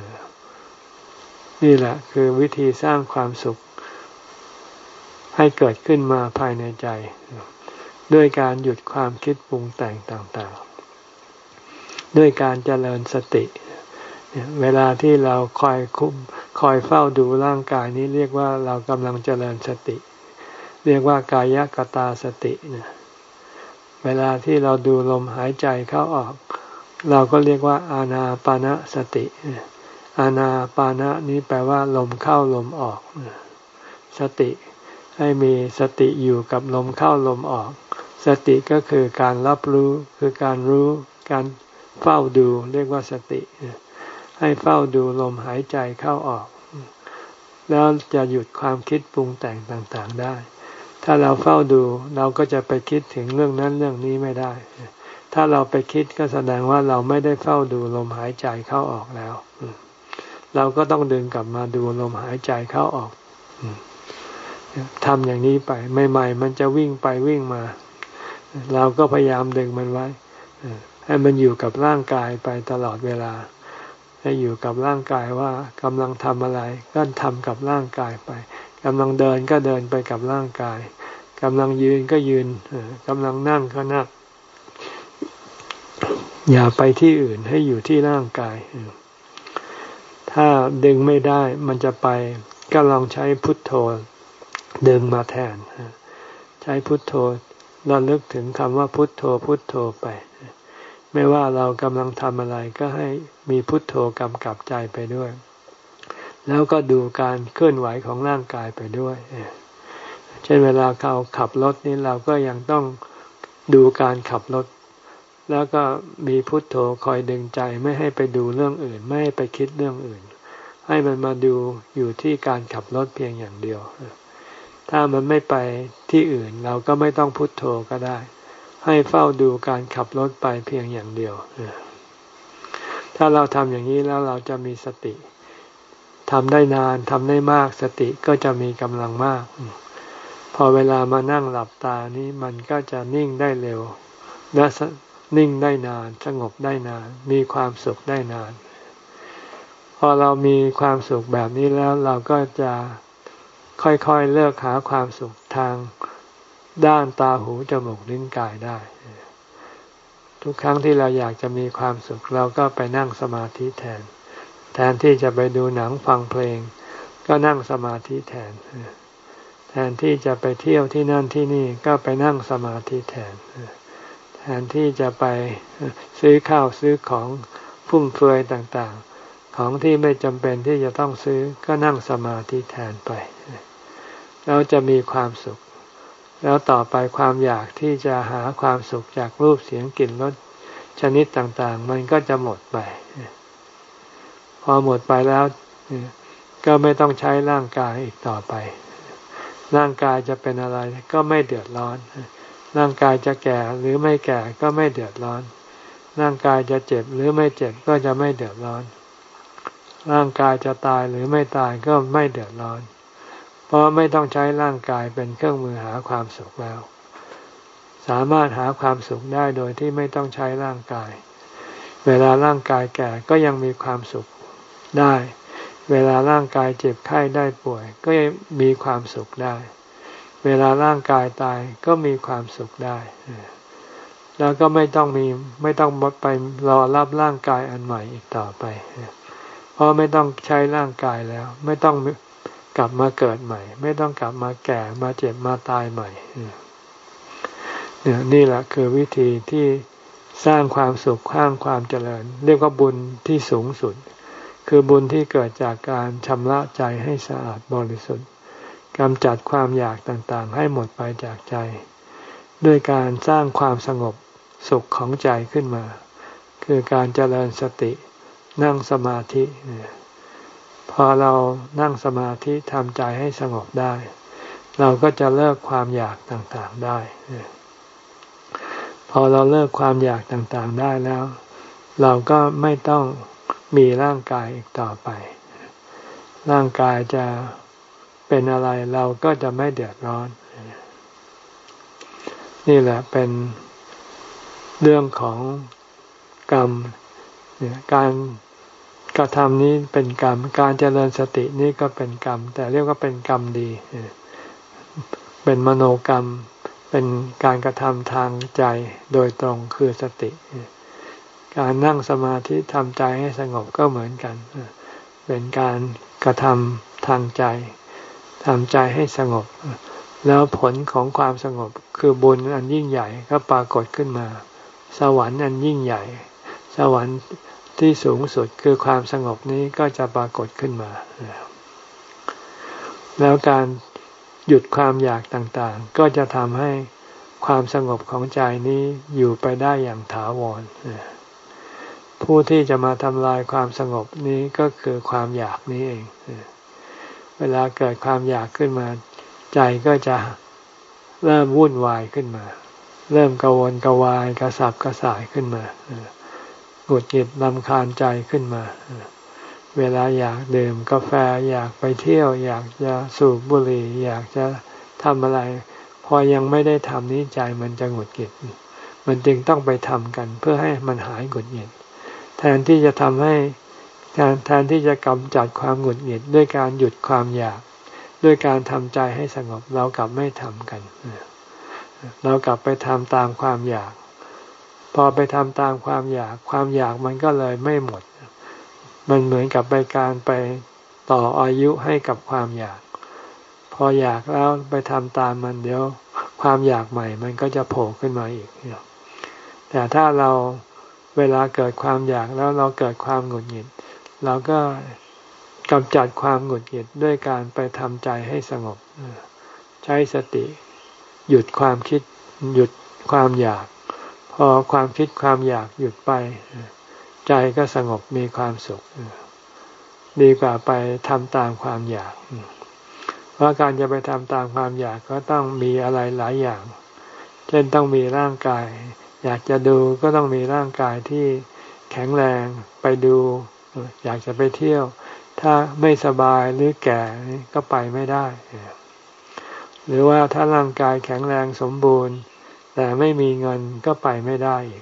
Speaker 1: นี่แหละคือวิธีสร้างความสุขให้เกิดขึ้นมาภายในใจด้วยการหยุดความคิดปรุงแต่งต่างๆด้วยการเจริญสติเวลาที่เราคอยคุมคอยเฝ้าดูร่างกายนี้เรียกว่าเรากำลังเจริญสติเรียกว่ากายกตาสติเนี่ยเวลาที่เราดูลมหายใจเข้าออกเราก็เรียกว่าอานาปานสติอานาปานะนี้แปลว่าลมเข้าลมออกสติให้มีสติอยู่กับลมเข้าลมออกสติก็คือการรับรู้คือการรู้การเฝ้าดูเรียกว่าสติให้เฝ้าดูลมหายใจเข้าออกแล้วจะหยุดความคิดปรุงแต่งต่างๆได้ถ้าเราเฝ้าดูเราก็จะไปคิดถึงเรื่องนั้นเรื่องนี้ไม่ได้ถ้าเราไปคิดก็แสดงว่าเราไม่ได้เฝ้าดูลมหายใจเข้าออกแล้วเราก็ต้องดึงกลับมาดูลมหายใจเข้าออกทำอย่างนี้ไปใหม่ๆมันจะวิ่งไปวิ่งมาเราก็พยายามดึงมันไว้ให้มันอยู่กับร่างกายไปตลอดเวลาให้อยู่กับร่างกายว่ากำลังทำอะไรก็ทำกับร่างกายไปกำลังเดินก็เดินไปกับร่างกายกำลังยืนก็ยืนกำลังนั่งก็นั่งอย่าไปที่อื่นให้อยู่ที่ร่างกายถ้าดึงไม่ได้มันจะไปก็ลองใช้พุทโธดึงมาแทนใช้พุทโธระลึกถึงคำว่าพุทโธพุทโธไปไม่ว่าเรากำลังทำอะไรก็ให้มีพุทโธกำกับใจไปด้วยแล้วก็ดูการเคลื่อนไหวของร่างกายไปด้วยเช่นเวลาเขาขับรถนี่เราก็ยังต้องดูการขับรถแล้วก็มีพุทโธคอยดึงใจไม่ให้ไปดูเรื่องอื่นไม่ให้ไปคิดเรื่องอื่นให้มันมาดูอยู่ที่การขับรถเพียงอย่างเดียวถ้ามันไม่ไปที่อื่นเราก็ไม่ต้องพุทโธก็ได้ให้เฝ้าดูการขับรถไปเพียงอย่างเดียวถ้าเราทำอย่างนี้แล้วเราจะมีสติทำได้นานทำได้มากสติก็จะมีกำลังมากพอเวลามานั่งหลับตานี้มันก็จะนิ่งได้เร็วและนิ่งได้นานสงบได้นานมีความสุขได้นานพอเรามีความสุขแบบนี้แล้วเราก็จะค่อยๆเลิกหาความสุขทางด้านตาหูจมูกลิ้นกายได้ทุกครั้งที่เราอยากจะมีความสุขเราก็ไปนั่งสมาธิแทนแทนที่จะไปดูหนังฟังเพลงก็นั่งสมาธิแทนแทนที่จะไปเที่ยวที่นั่นที่นี่ก็ไปนั่งสมาธิแทนแทนที่จะไปซื้อข้าวซื้อของฟุ่มเฟือยต่างๆของที่ไม่จำเป็นที่จะต้องซื้อก็นั่งสมาธิแทนไปแล้วจะมีความสุขแล้วต่อไปความอยากที่จะหาความสุขจากรูปเสียงกลิ่นรสชนิดต่างๆมันก็จะหมดไปพอหมดไปแล้วก็ไม่ต้องใช้ร่างกายอีกต่อไปร่างกายจะเป็นอะไรก็ไม่เดือดร้อนร่างกายจะแก่หรือไม่แก่ก็ไม่เดือดร้อนร่างกายจะเจ็บหรือไม่เจ็บก็จะไม่เดือดร้อนร่างกายจะตายหรือไม่ตายก็ไม่เดือดร้อนเพราะไม่ต้องใช้ร่างกายเป็นเครื่องมือหาความสุขแล้วสามารถหาความสุขได้โดยที่ไม่ต้องใช้ร่างกายเวลาร่างกายแก่ก็ยังมีความสุขได้เวลาร่างกายเจ็บไข้ได้ป่วยก็ยังมีความสุขได้เเวลาร่างกายตายก็มีความสุขได้แล้วก็ไม่ต้องมีไม่ต้องไปรอรับร่างกายอันใหม่อีกต่อไปเพราะไม่ต้องใช้ร่างกายแล้วไม่ต้องกลับมาเกิดใหม่ไม่ต้องกลับมาแก่มาเจ็บมาตายใหม่เนี่ยนี่แหละคือวิธีที่สร้างความสุขสร้างความเจริญเรียกว่าบุญที่สูงสุดคือบุญที่เกิดจากการชำระใจให้สะอาดบริสุทธิ์กำจัดความอยากต่างๆให้หมดไปจากใจด้วยการสร้างความสงบสุขของใจขึ้นมาคือการเจริญสตินั่งสมาธิพอเรานั่งสมาธิทำใจให้สงบได้เราก็จะเลิกความอยากต่างๆได้พอเราเลิกความอยากต่างๆได้แล้วเราก็ไม่ต้องมีร่างกายอีกต่อไปร่างกายจะเป็นอะไรเราก็จะไม่เดือดร้อนนี่แหละเป็นเรื่องของกรรมการกระทำนี้เป็นกรรมการเจริญสตินี่ก็เป็นกรรมแต่เรียกว่าเป็นกรรมดีเป็นมโนกรรมเป็นการกระทำทางใจโดยตรงคือสติการนั่งสมาธิทำใจให้สงบก็เหมือนกันเป็นการกระทำทางใจทำใจให้สงบแล้วผลของความสงบคือบุญอันยิ่งใหญ่ก็ปรากฏขึ้นมาสวรรค์อันยิ่งใหญ่สวรรค์ที่สูงสุดคือความสงบนี้ก็จะปรากฏขึ้นมาแล้วการหยุดความอยากต่างๆก็จะทำให้ความสงบของใจนี้อยู่ไปได้อย่างถาวรผู้ที่จะมาทำลายความสงบนี้ก็คือความอยากนี้เองเวลาเกิดความอยากขึ้นมาใจก็จะเริ่มวุ่นวายขึ้นมาเริ่มกังวลกวายกระสับกระส่ายขึ้นมาหงุดหงิดรำคาญใจขึ้นมาเวลาอยากดื่มกาแฟอยากไปเที่ยวอยากจะสูบบุหรี่อยากจะทำอะไรพอยังไม่ได้ทำนี้ใจมันจะหงุดหงิดมันจึงต้องไปทำกันเพื่อให้มันหายหงุดหงิดแทนที่จะทำให้แทนที่จะกำจัดความหงุดหงิดด้วยการหยุดความอยากด้วยการทำใจให้สงบเรากลับไม่ทำกันเรากลับไปทำตามความอยากพอไปทำตามความอยากความอยากมันก็เลยไม่หมดมันเหมือนกับไปการไปต่ออายุให้กับความอยากพออยากแล้วไปทำตามมันเดี๋ยวความอยากใหม่มันก็จะโผล่ขึ้นมาอีกแต่ถ้าเราเวลาเกิดความอยากแล้วเราเกิดความหงุดหงิดเราก็กำจัดความหงุดหงิดด้วยการไปทำใจให้สงบใช้สติหยุดความคิดหยุดความอยากพอความคิดความอยากหยุดไปใจก็สงบมีความสุขดีกว่าไปทำตามความอยากเพราะการจะไปทำตามความอยากก็ต้องมีอะไรหลายอย่างเช่นต้องมีร่างกายอยากจะดูก็ต้องมีร่างกายที่แข็งแรงไปดูอยากจะไปเที่ยวถ้าไม่สบายหรือแก่ก็ไปไม่ได้หรือว่าถ้าร่างกายแข็งแรงสมบูรณ์แต่ไม่มีเงินก็ไปไม่ได้อีก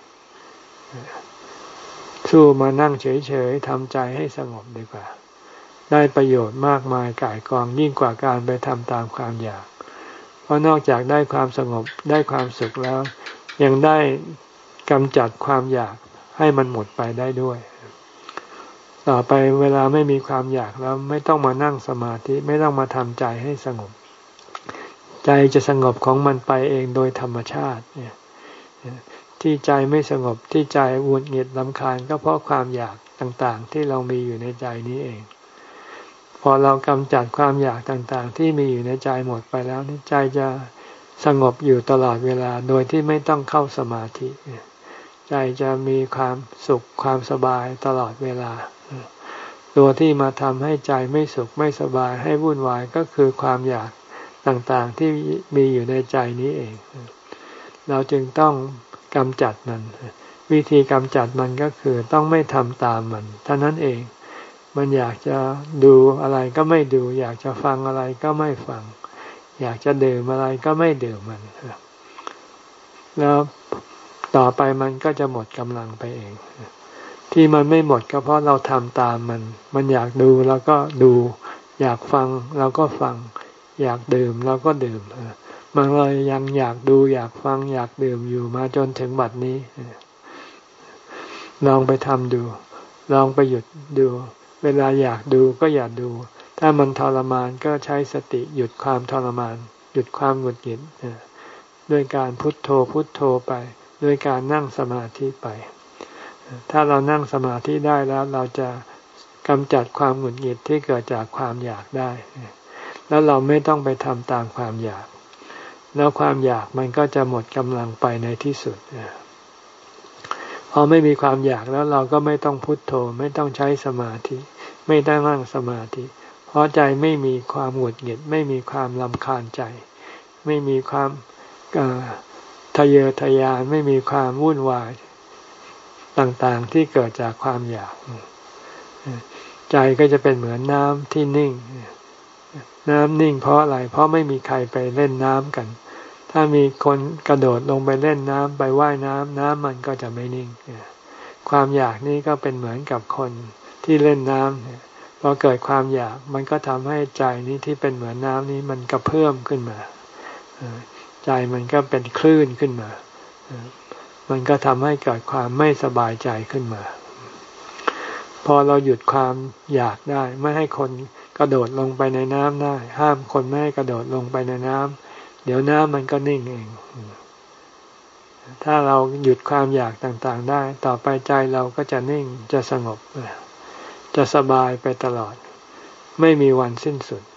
Speaker 1: สู้มานั่งเฉยๆทำใจให้สงบดีกว่าได้ประโยชน์มากมายก่ายกองยิ่งกว่าการไปทำตามความอยากเพราะนอกจากได้ความสงบได้ความสุขแล้วยังได้กำจัดความอยากให้มันหมดไปได้ด้วยต่อไปเวลาไม่มีความอยากแล้วไม่ต้องมานั่งสมาธิไม่ต้องมาทำใจให้สงบใจจะสงบของมันไปเองโดยธรรมชาติเนี่ยที่ใจไม่สงบที่ใจหงุดหงิดรำคาญก็เพราะความอยากต่างๆที่เรามีอยู่ในใจนี้เองพอเรากำจัดความอยากต่างๆที่มีอยู่ในใจหมดไปแล้วนี่ใจจะสงบอยู่ตลอดเวลาโดยที่ไม่ต้องเข้าสมาธิใจจะมีความสุขความสบายตลอดเวลาตัวที่มาทำให้ใจไม่สุขไม่สบายให้วุ่นวายก็คือความอยากต่างๆที่มีอยู่ในใจนี้เองเราจึงต้องกำจัดมันวิธีกำจัดมันก็คือต้องไม่ทำตามมันเท่านั้นเองมันอยากจะดูอะไรก็ไม่ดูอยากจะฟังอะไรก็ไม่ฟังอยากจะดื่มอะไรก็ไม่ดื่มมันแล้วต่อไปมันก็จะหมดกำลังไปเองที่มันไม่หมดก็เพราะเราทำตามมันมันอยากดูเราก็ดูอยากฟังเราก็ฟังอยากดื่มเราก็ดื่มมันเลยยังอยากดูอยากฟังอยากดื่มอยู่มาจนถึงบัดนี้ลองไปทำดูลองไปหยุดดูเวลาอยากดูก็อย่าดูถ้ามันทรมานก็ใช้สติหยุดความทรมานหยุดความหงุดหงิดด้วยการพุทโธพุทโธไปด้วยการนั่งสมาธิไปถ้าเรานั่งสมาธิได้แล้วเราจะกำจัดความหงุดหงิดที่เกิดจากความอยากได้แล้วเราไม่ต้องไปทำตามความอยากแล้วความอยากมันก็จะหมดกำลังไปในที่สุดพอไม่มีความอยากแล้วเราก็ไม่ต้องพุทโธไม่ต้องใช้สมาธิไม่ต้องนั่งสมาธิเพราะใจไม่มีความหงุดหงิดไม่มีความรำคาญใจไม่มีความทะเยอทะยานไม่มีความวุ่นวายต่างๆที่เกิดจากความอยากใจก็จะเป็นเหมือนน้ำที่นิ่งน้ำนิ่งเพราะอะไรเพราะไม่มีใครไปเล่นน้ำกันถ้ามีคนกระโดดลงไปเล่นน้ำไปว่ายน้ำน้ำมันก็จะไม่นิ่งความอยากนี้ก็เป็นเหมือนกับคนที่เล่นน้ำพอเกิดความอยากมันก็ทำให้ใจนี้ที่เป็นเหมือนน้ำนี้มันกระเพื่อมขึ้นมาใจมันก็เป็นคลื่นขึ้นมามันก็ทำให้เกิดความไม่สบายใจขึ้นมาพอเราหยุดความอยากได้ไม่ให้คนกระโดดลงไปในน้ำได้ห้ามคนไม่ให้กระโดดลงไปในน้ำเดี๋ยวน้ำมันก็นิ่งเองถ้าเราหยุดความอยากต่างๆได้ต่อไปใจเราก็จะนิ่งจะสงบจะสบายไปตลอดไม่มีวันสิ้นสุด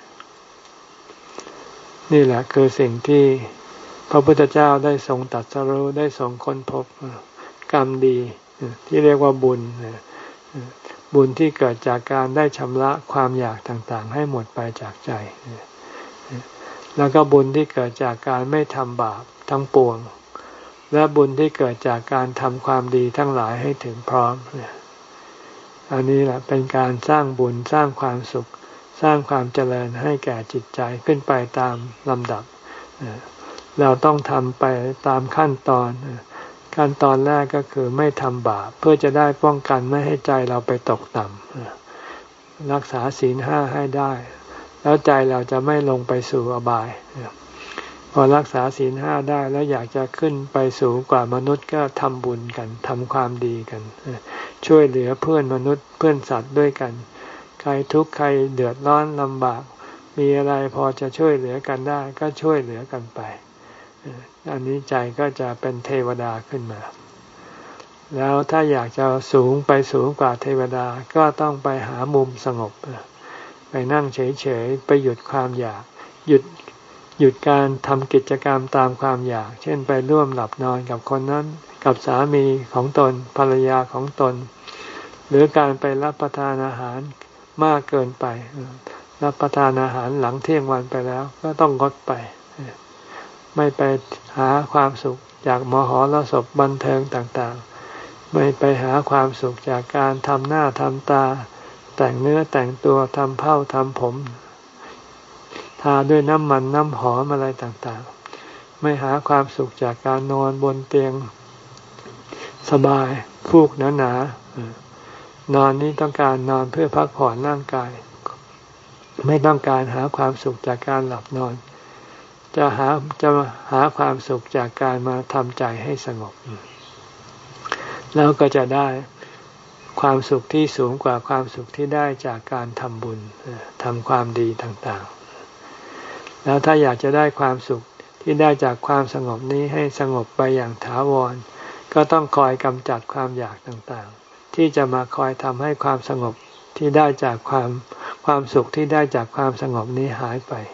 Speaker 1: นี่แหละคือสิ่งที่พระพุทธเจ้าได้ทรงตรัสรู้ได้ทรงค้นพบกรรมดีที่เรียกว่าบุญบุญที่เกิดจากการได้ชำระความอยากต่างๆให้หมดไปจากใจแล้วก็บุญที่เกิดจากการไม่ทำบาปทั้งปวงและบุญที่เกิดจากการทำความดีทั้งหลายให้ถึงพร้อมอันนี้แหละเป็นการสร้างบุญสร้างความสุขสร้างความเจริญให้แก่จิตใจขึ้นไปตามลำดับเราต้องทำไปตามขั้นตอนขั้นตอนแรกก็คือไม่ทำบาปเพื่อจะได้ป้องกันไม่ให้ใจเราไปตกต่ำรักษาศีลห้าให้ได้แล้วใจเราจะไม่ลงไปสู่อบายพอรักษาศีลห้าได้แล้วอยากจะขึ้นไปสูงกว่ามนุษย์ก็ทำบุญกันทำความดีกันช่วยเหลือเพื่อนมนุษย์เพื่อนสัตว์ด้วยกันใครทุกข์ใครเดือดร้อนลำบากมีอะไรพอจะช่วยเหลือกันได้ก็ช่วยเหลือกันไปอันนี้ใจก็จะเป็นเทวดาขึ้นมาแล้วถ้าอยากจะสูงไปสูงกว่าเทวดาก็ต้องไปหามุมสงบไปนั่งเฉยๆไปหยุดความอยากหยุดหยุดการทำกิจกรรมตามความอยากเช่นไปร่วมหลับนอนกับคนนั้นกับสามีของตนภรรยาของตนหรือการไปรับประทานอาหารมากเกินไปรับประทานอาหารหลังเที่ยงวันไปแล้วก็ต้องงดไปไม่ไปหาความสุขจากมหรสพบันเทิงต่างๆไม่ไปหาความสุขจากการทำหน้าทำตาแต่งเนื้อแต่งตัวทำเผ้าทำผมทาด้วยน้ำมันน้ำหอมอะไรต่างๆไม่หาความสุขจากการนอนบนเตียงสบายฟูกหนาๆนอนนี้ต้องการนอนเพื่อพักผ่อนร่างกายไม่ต้องการหาความสุขจากการหลับนอนจะหาจะหาความสุขจากการมาทำใจให้สงบแล้วก็จะได้ความสุขที่สูงกว่าความสุขที่ได้จากการทำบุญทำความดีต่างๆแล้วถ้าอยากจะได้ความสุขที่ได้จากความสงบนี้ให้สงบไปอย่างถาวรก็ต้องคอยกำจัดความอยากต่างๆที่จะมาคอยทำให้ความสงบที่ได้จากความความสุขที่ได้จากความสงบนี้หายไป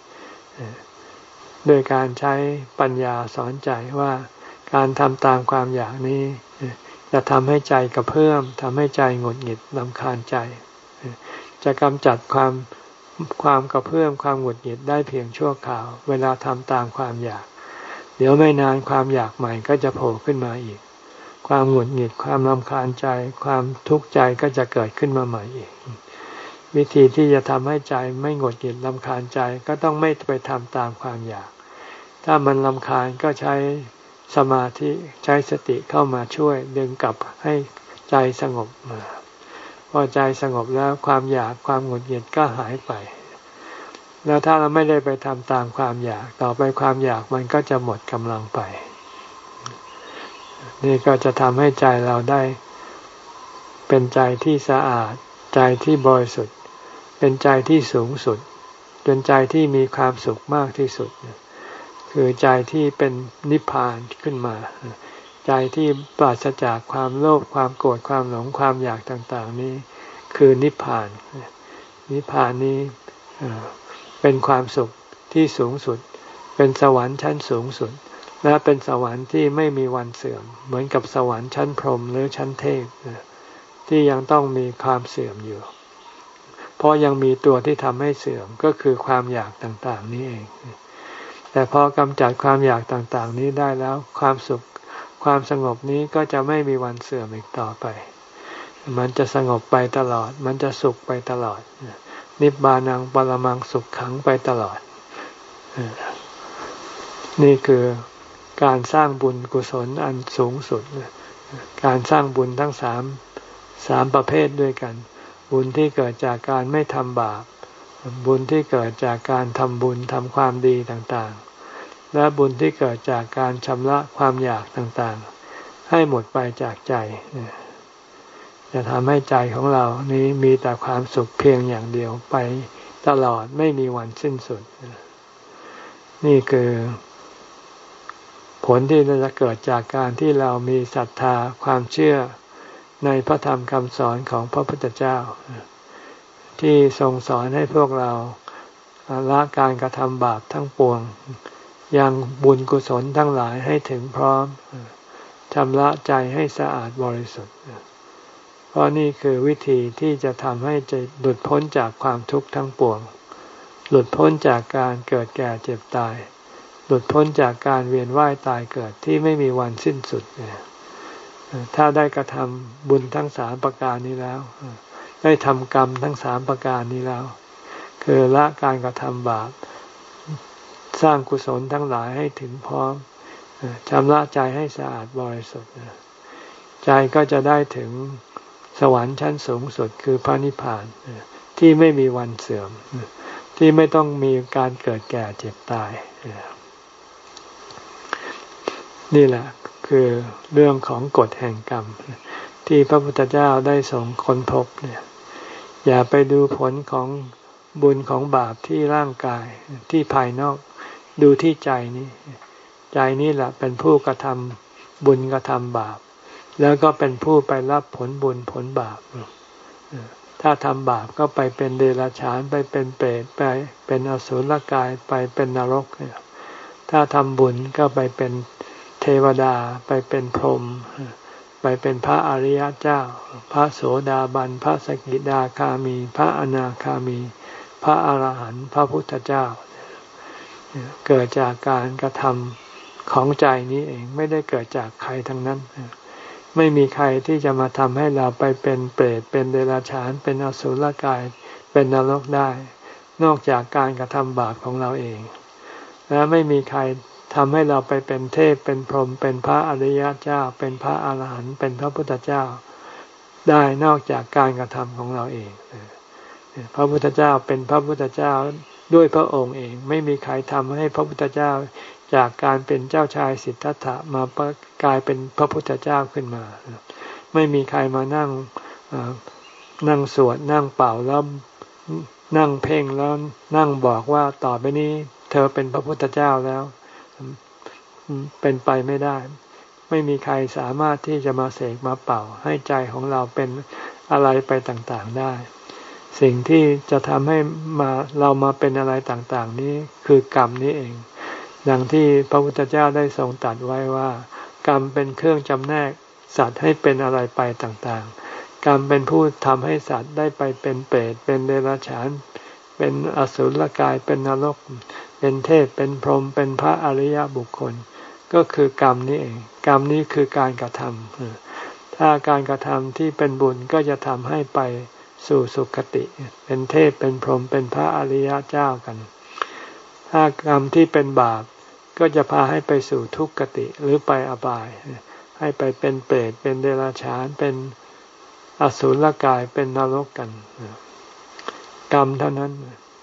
Speaker 1: โดยการใช้ปัญญาสอนใจว่าการทำตามความอยากนี้จะทำให้ใจกระเพื่อมทำให้ใจหงุดหงิดรำคาญใจจะกำจัดความความกระเพื่อมความหงุดหงิดได้เพียงชั่วคราวเวลาทำตามความอยากเดี๋ยวไม่นานความอยากใหม่ก็จะโผล่ขึ้นมาอีกความหงุดหงิดความรำคาญใจความทุกข์ใจก็จะเกิดขึ้นมาใหม่อีกวิธีที่จะทำให้ใจไม่หงุดหงิดรำคาญใจก็ต้องไม่ไปทำตามความอยากถ้ามันรำคาญก็ใช้สมาธิใช้สติเข้ามาช่วยดึงกลับให้ใจสงบมาพอใจสงบแล้วความอยากความหงุดหงิดก็หายไปแล้วถ้าเราไม่ได้ไปทำตามความอยากต่อไปความอยากมันก็จะหมดกำลังไปนี่ก็จะทำให้ใจเราได้เป็นใจที่สะอาดใจที่บริสุทธิ์เป็นใจที่สูงสุดเป็นใจที่มีความสุขมากที่สุดคือใจที่เป็นนิพพานขึ้นมาใจที่ปราศจากความโลภความโกรธความหลงความอยากต่างๆนี้คือนิพพานนิพพานนี้เป็นความสุขที่สูงสุดเป็นสวรรค์ชั้นสูงสุดและเป็นสวรรค์ที่ไม่มีวันเสื่อมเหมือนกับสวรรค์ชั้นพรหมหรือชั้นเทพที่ยังต้องมีความเสื่อมอยู่เพราะยังมีตัวที่ทำให้เสื่อมก็คือความอยากต่างๆนี้เองแต่พอกำจัดความอยากต่างๆนี้ได้แล้วความสุขความสงบนี้ก็จะไม่มีวันเสื่อมอีกต่อไปมันจะสงบไปตลอดมันจะสุขไปตลอดนิพพานังปรมังสุขขังไปตลอดนี่คือการสร้างบุญกุศลอันสูงสุดการสร้างบุญทั้งสามสามประเภทด้วยกันบุญที่เกิดจากการไม่ทำบาปบุญที่เกิดจากการทำบุญทำความดีต่างๆและบุญที่เกิดจากการชำระความอยากต่างๆให้หมดไปจากใจจะทำให้ใจของเรานี้มีแต่ความสุขเพียงอย่างเดียวไปตลอดไม่มีวันสิ้นสุดนี่คือผลที่จะเกิดจากการที่เรามีศรัทธาความเชื่อในพระธรรมคำสอนของพระพุทธเจ้าที่ทรงสอนให้พวกเราละการกระทำบาปทั้งปวงยังบุญกุศลทั้งหลายให้ถึงพร้อมชำระใจให้สะอาดบริสุทธิ์เพราะนี่คือวิธีที่จะทำให้ใจหลุดพ้นจากความทุกข์ทั้งปวงหลุดพ้นจากการเกิดแก่เจ็บตายหลุดพ้นจากการเวียนว่ายตายเกิดที่ไม่มีวันสิ้นสุดถ้าได้กระทำบุญทั้งสามประการนี้แล้วได้ทำกรรมทั้งสามประการนี้แล้วคือละการกระทำบาปสร้างกุศลทั้งหลายให้ถึงพร้อมชำระใจให้สะอาดบริสุทธิ์ใจก็จะได้ถึงสวรรค์ชั้นสูงสุดคือพระนิพพานที่ไม่มีวันเสื่อมที่ไม่ต้องมีการเกิดแก่เจ็บตายนี่แหละคือเรื่องของกฎแห่งกรรมที่พระพุทธเจ้าได้ทรงค้นพบเนี่ยอย่าไปดูผลของบุญของบาปที่ร่างกายที่ภายนอกดูที่ใจนี้ใจนี้แหละเป็นผู้กระทำบุญกระทำบาปแล้วก็เป็นผู้ไปรับผลบุญผลบาปถ้าทำบาปก็ไปเป็นเดรัจฉานไปเป็นเปรตไปเป็นอสุรกายไปเป็นนรกถ้าทำบุญก็ไปเป็นเทวดาไปเป็นพรหมไปเป็นพระอริยเจ้าพระโสดาบันพระสกิทาคามีพระอนาคามีพระอรหันต์พระพุทธเจ้าเกิดจากการกระทำของใจนี้เองไม่ได้เกิดจากใครทั้งนั้นไม่มีใครที่จะมาทำให้เราไปเป็นเปรตเป็นเดรัจฉานเป็นอสุรกายเป็นนรกได้นอกจากการกระทำบาปของเราเองและไม่มีใครทำให้เราไปเป็นเทพเป็นพรหมเป็นพระอริยเจ้าเป็นพระอรหันต์เป็นพระพุทธเจ้าได้นอกจากการกระทำของเราเองพระพุทธเจ้าเป็นพระพุทธเจ้าด้วยพระองค์เองไม่มีใครทำให้พระพุทธเจ้าจากการเป็นเจ้าชายสิทธัตถะมากลายเป็นพระพุทธเจ้าขึ้นมาไม่มีใครมานั่งนั่งสวดนั่งเป่าแล้วนั่งเพ่งแล้วนั่งบอกว่าต่อไปนี้เธอเป็นพระพุทธเจ้าแล้วเป็นไปไม่ได้ไม่มีใครสามารถที่จะมาเสกมาเป่าให้ใจของเราเป็นอะไรไปต่างๆได้สิ่งที่จะทำให้มาเรามาเป็นอะไรต่างๆนี้คือกรรมนี้เองดังที่พระพุทธเจ้าได้ทรงตรัสไว้ว่ากรรมเป็นเครื่องจำแนกสัตว์ให้เป็นอะไรไปต่างๆกรรมเป็นผู้ทำให้สัตว์ได้ไปเป็นเปรตเป็นเดรัจฉานเป็นอสุรกายเป็นนรกเป็นเทพเป็นพรหมเป็นพระอริยบุคคลก็คือกรรมนี้เองกรรมนี้คือการกระทำถ้าการกระทำที่เป็นบุญก็จะทำให้ไปสู่สุคติเป็นเทพเป็นพรหมเป็นพระอริยเจ้ากันถ้ากรรมที่เป็นบาปก็จะพาให้ไปสู่ทุกขติหรือไปอบายให้ไปเป็นเปรตเป็นเดรัจฉานเป็นอสุรกายเป็นนรกกันกรรมเท่านั้นเ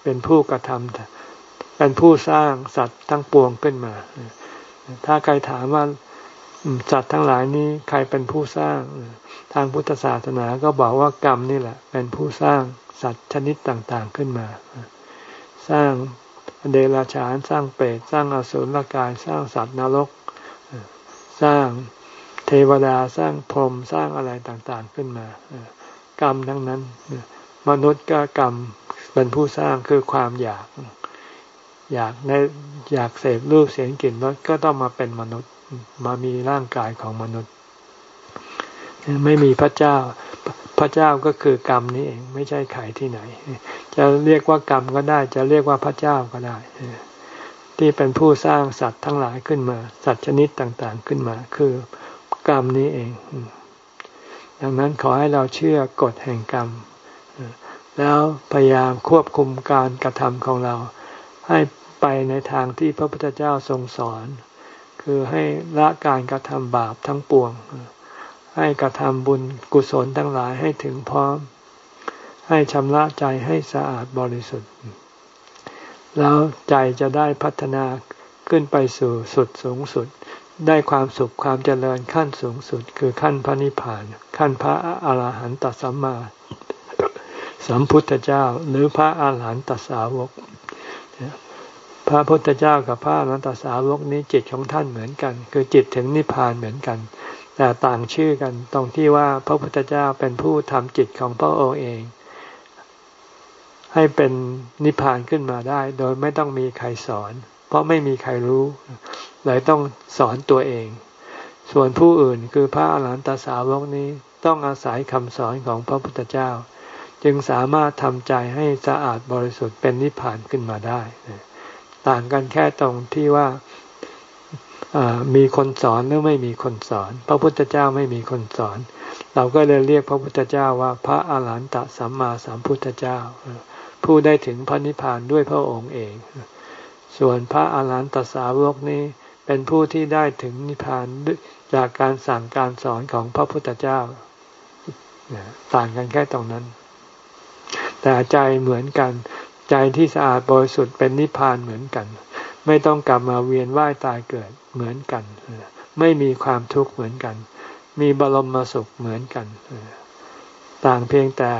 Speaker 1: เป็นผู้กระทำเป็นผู้สร้างสัตว์ทั้งปวงขึ้นมาถ้าใครถามว่าสัตว์ทั้งหลายนี้ใครเป็นผู้สร้างทางพุทธศาสนาก็บอกว่ากรรมนี่แหละเป็นผู้สร้างสัตว์ชนิดต่างๆขึ้นมาสร้างเดรัจฉานสร้างเปรตสร้างอสุรกายสร้างสัตว์นรกสร้างเทวดาสร้างพรหมสร้างอะไรต่างๆขึ้นมากรรมทั้งนั้นมนุษย์ก็กรรมเป็นผู้สร้างคือความอยากอยากในอยากเสพรูปเสียงกลิ่นรสก็ต้องมาเป็นมนุษย์มามีร่างกายของมนุษย์ไม่มีพระเจ้าพระเจ้าก็คือกรรมนี้เองไม่ใช่ใครที่ไหนจะเรียกว่ากรรมก็ได้จะเรียกว่าพระเจ้าก็ได้ที่เป็นผู้สร้างสัตว์ทั้งหลายขึ้นมาสัตว์ชนิดต่างๆขึ้นมาคือกรรมนี้เองดังนั้นขอให้เราเชื่อกฎแห่งกรรมแล้วพยายามควบคุมการกระทำของเราให้ไปในทางที่พระพุทธเจ้าทรงสอนคือให้ละการกระทำบาปทั้งปวงให้กระทำบุญกุศลทั้งหลายให้ถึงพร้อมให้ชำระใจให้สะอาดบริสุทธิ์แล้วใจจะได้พัฒนาขึ้นไปสู่สุดสูงสุดได้ความสุขความเจริญขั้นสูงสุดคือขั้นพระนิพพานขั้นพระอรหันตสัมมาสัมพุทธเจ้าหรือพระอรหันตสาวกพระพุทธเจ้ากับพระอรหันตสาวกนี้จิตของท่านเหมือนกันคือจิตถึงนิพพานเหมือนกันแต่ต่างชื่อกันตรงที่ว่าพระพุทธเจ้าเป็นผู้ทำจิตของพระองค์เองให้เป็นนิพพานขึ้นมาได้โดยไม่ต้องมีใครสอนเพราะไม่มีใครรู้เลยต้องสอนตัวเองส่วนผู้อื่นคือพระอรหันตสาวกนี้ต้องอาศัยคำสอนของพระพุทธเจ้าจึงสามารถทำใจให้สะอาดบริสุทธิ์เป็นนิพพานขึ้นมาได้ต่างกันแค่ตรงที่ว่ามีคนสอนหรือไม่มีคนสอนพระพุทธเจ้าไม่มีคนสอนเราก็เลยเรียกพระพุทธเจ้าว่าพระอรหันตสัมมาสัมพุทธเจ้าผู้ได้ถึงพระนิพพานด้วยพระองค์เองส่วนพระอรหันตสาวกนี้เป็นผู้ที่ได้ถึงนิพพานจากการสั่งการสอนของพระพุทธเจ้าต่างกันแค่ตรงนั้นแต่ใจเหมือนกันใจที่สะอาดบริสุทธิ์เป็นนิพพานเหมือนกันไม่ต้องกลับมาเวียนว่ายตายเกิดเหมือนกันไม่มีความทุกข์เหมือนกันมีบรมสุขเหมือนกันต่างเพียงแต่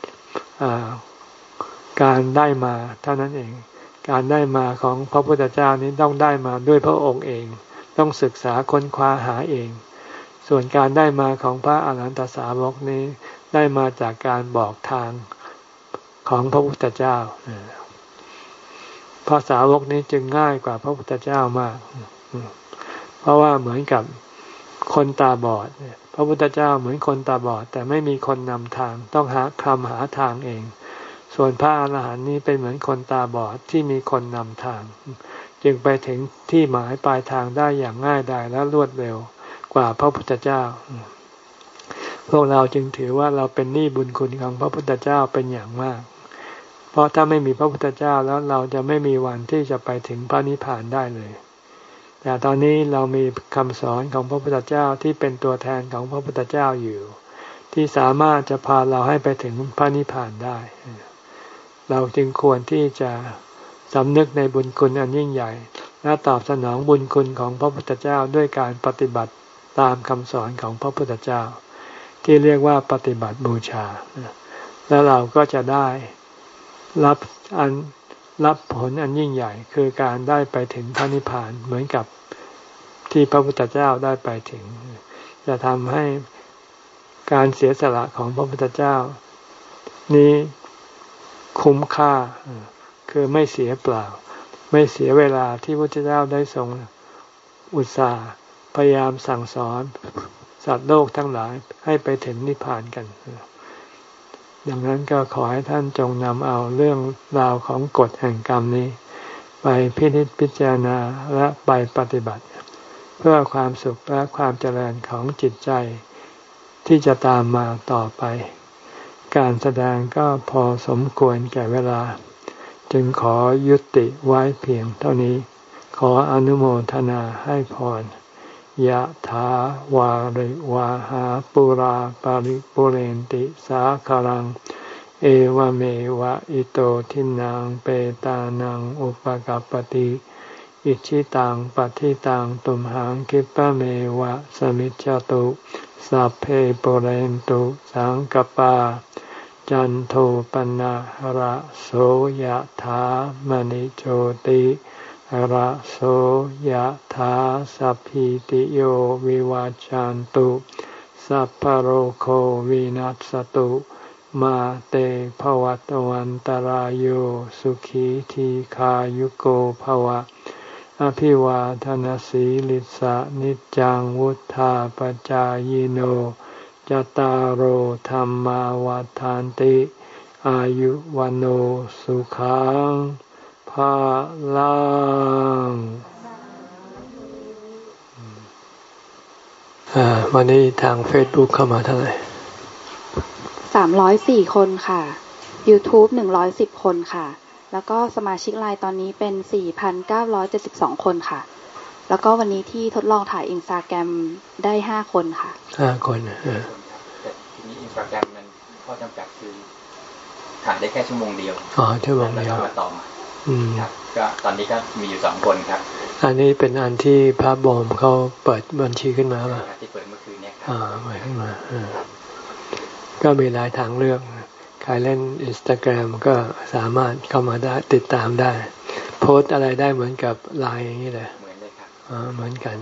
Speaker 1: การได้มาเท่านั้นเองการได้มาของพระพุทธเจ้านี้ต้องได้มาด้วยพระองค์เองต้องศึกษาค้นคว้าหาเองส่วนการได้มาของพระอรหันตสาวกนี้ได้มาจากการบอกทางของพระพุทธเจ้าพระสาวกนี้จึงง่ายกว่าพระพุทธเจ้ามากเพราะว่าเหมือนกับคนตาบอดพระพุทธเจ้าเหมือนคนตาบอดแต่ไม่มีคนนำทางต้องหาคำหาทางเองส่วนพระอรหันต์นี้เป็นเหมือนคนตาบอดที่มีคนนำทางจึงไปถึงที่หมายปลายทางได้อย่างง่ายดายและรวดเร็วกว่าพระพุทธเจ้าพวกเราจึงถือว่าเราเป็นหนี้บุญคุณของพระพุทธเจ้าเป็นอย่างมากเพราะถ้าไม่มีพระพุทธเจ้าแล้วเราจะไม่มีวันที่จะไปถึงพระนิพพานได้เลยแต่ตอนนี้เรามีคำสอนของพระพุทธเจ้าที่เป็นตัวแทนของพระพุทธเจ้าอยู่ที่สามารถจะพาเราให้ไปถึงพระนิพพานได้เราจึงควรที่จะสำนึกในบุญคุณอันยิ่งใหญ่และตอบสนองบุญคุณของพระพุทธเจ้าด้วยการปฏิบัติตามคำสอนของพระพุทธเจ้าที่เรียกว่าปฏิบัติบูชาแล้วเราก็จะได้รับอันรับผลอันยิ่งใหญ่คือการได้ไปถึงพระนิพพานเหมือนกับที่พระพุทธเจ้าได้ไปถึงจะทำให้การเสียสละของพระพุทธเจ้านี้คุ้มค่าคือไม่เสียเปล่าไม่เสียเวลาที่พระพุทธเจ้าได้ทรงอุตส่าห์พยายามสั่งสอนสัตว์โลกทั้งหลายให้ไปถึงนิพพานกันดังนั้นก็ขอให้ท่านจงนำเอาเรื่องราวของกฎแห่งกรรมนี้ไปพินิจพิจารณาและไปปฏิบัติเพื่อความสุขและความเจริญของจิตใจที่จะตามมาต่อไปการแสดงก็พอสมควรแก่เวลาจึงขอยุติไว้เพียงเท่านี้ขออนุโมทนาให้พรยะถาวาริวาหาปุราปาริปุเรนติสาคารังเอวเมวะอิโตทินังเปตานังอุปกัปปติอิชิตังปฏิตังตุมหังคิปะเมวะสมิจจตุสัพเพปุเรนตุสังกปาจันโทปนะระโสยถามณิโชติระโสยถาสัพพิติโยวิวัจจันตุสัพพโรโควินัสตุมาเตภวัตวันตารโยสุขีทีขายุโกภวะอภิวาทนาสีลิสะนิจังวุธาปจายโนจตารโหธรรมาวาทานติอายุวันโอสุขังภาลังวันนี้ทาง Facebook เข้ามาเท่าไหร่
Speaker 2: สามร้อยสี่คนค่ะ YouTube หนึ่งร้อยสิบคนค่ะแล้วก็สมาชิกไลน์ตอนนี้เป็น สี่พันเก้าร้อยเจ็ดสิบสอง คนค่ะแล้วก็วันนี้ที่ทดลองถ่าย Instagram ได้ห้าคนค่ะ
Speaker 1: ห้าคนเออ
Speaker 3: แต่ทีนี้ Instagram มันข้อจำกัดคือถ่ายได้แค่ชั่วโมงเดียว
Speaker 1: อ๋อชั่วโมงเดียว
Speaker 3: แล้วก็มาต่อมาอืมครับก็ตอนนี้ก็มีอยู่สองคนครับ
Speaker 1: อันนี้เป็นอันที่พระบอมเขาเปิดบัญชีขึ้นมาป่ะ
Speaker 3: ที่เปิดเมื่อคืนเนี่ยครับ
Speaker 1: อ่าเปิดขึ้นมาอ่าก็มีหลายทางเลือกใครเล่น Instagram ก็สามารถเข้ามาได้ติดตามได้โพสต์อะไรได้เหมือนกับ ไลน์ อย่างนี้เลย
Speaker 3: เหมือนเลยครับ
Speaker 1: อ๋อเหมือนกัน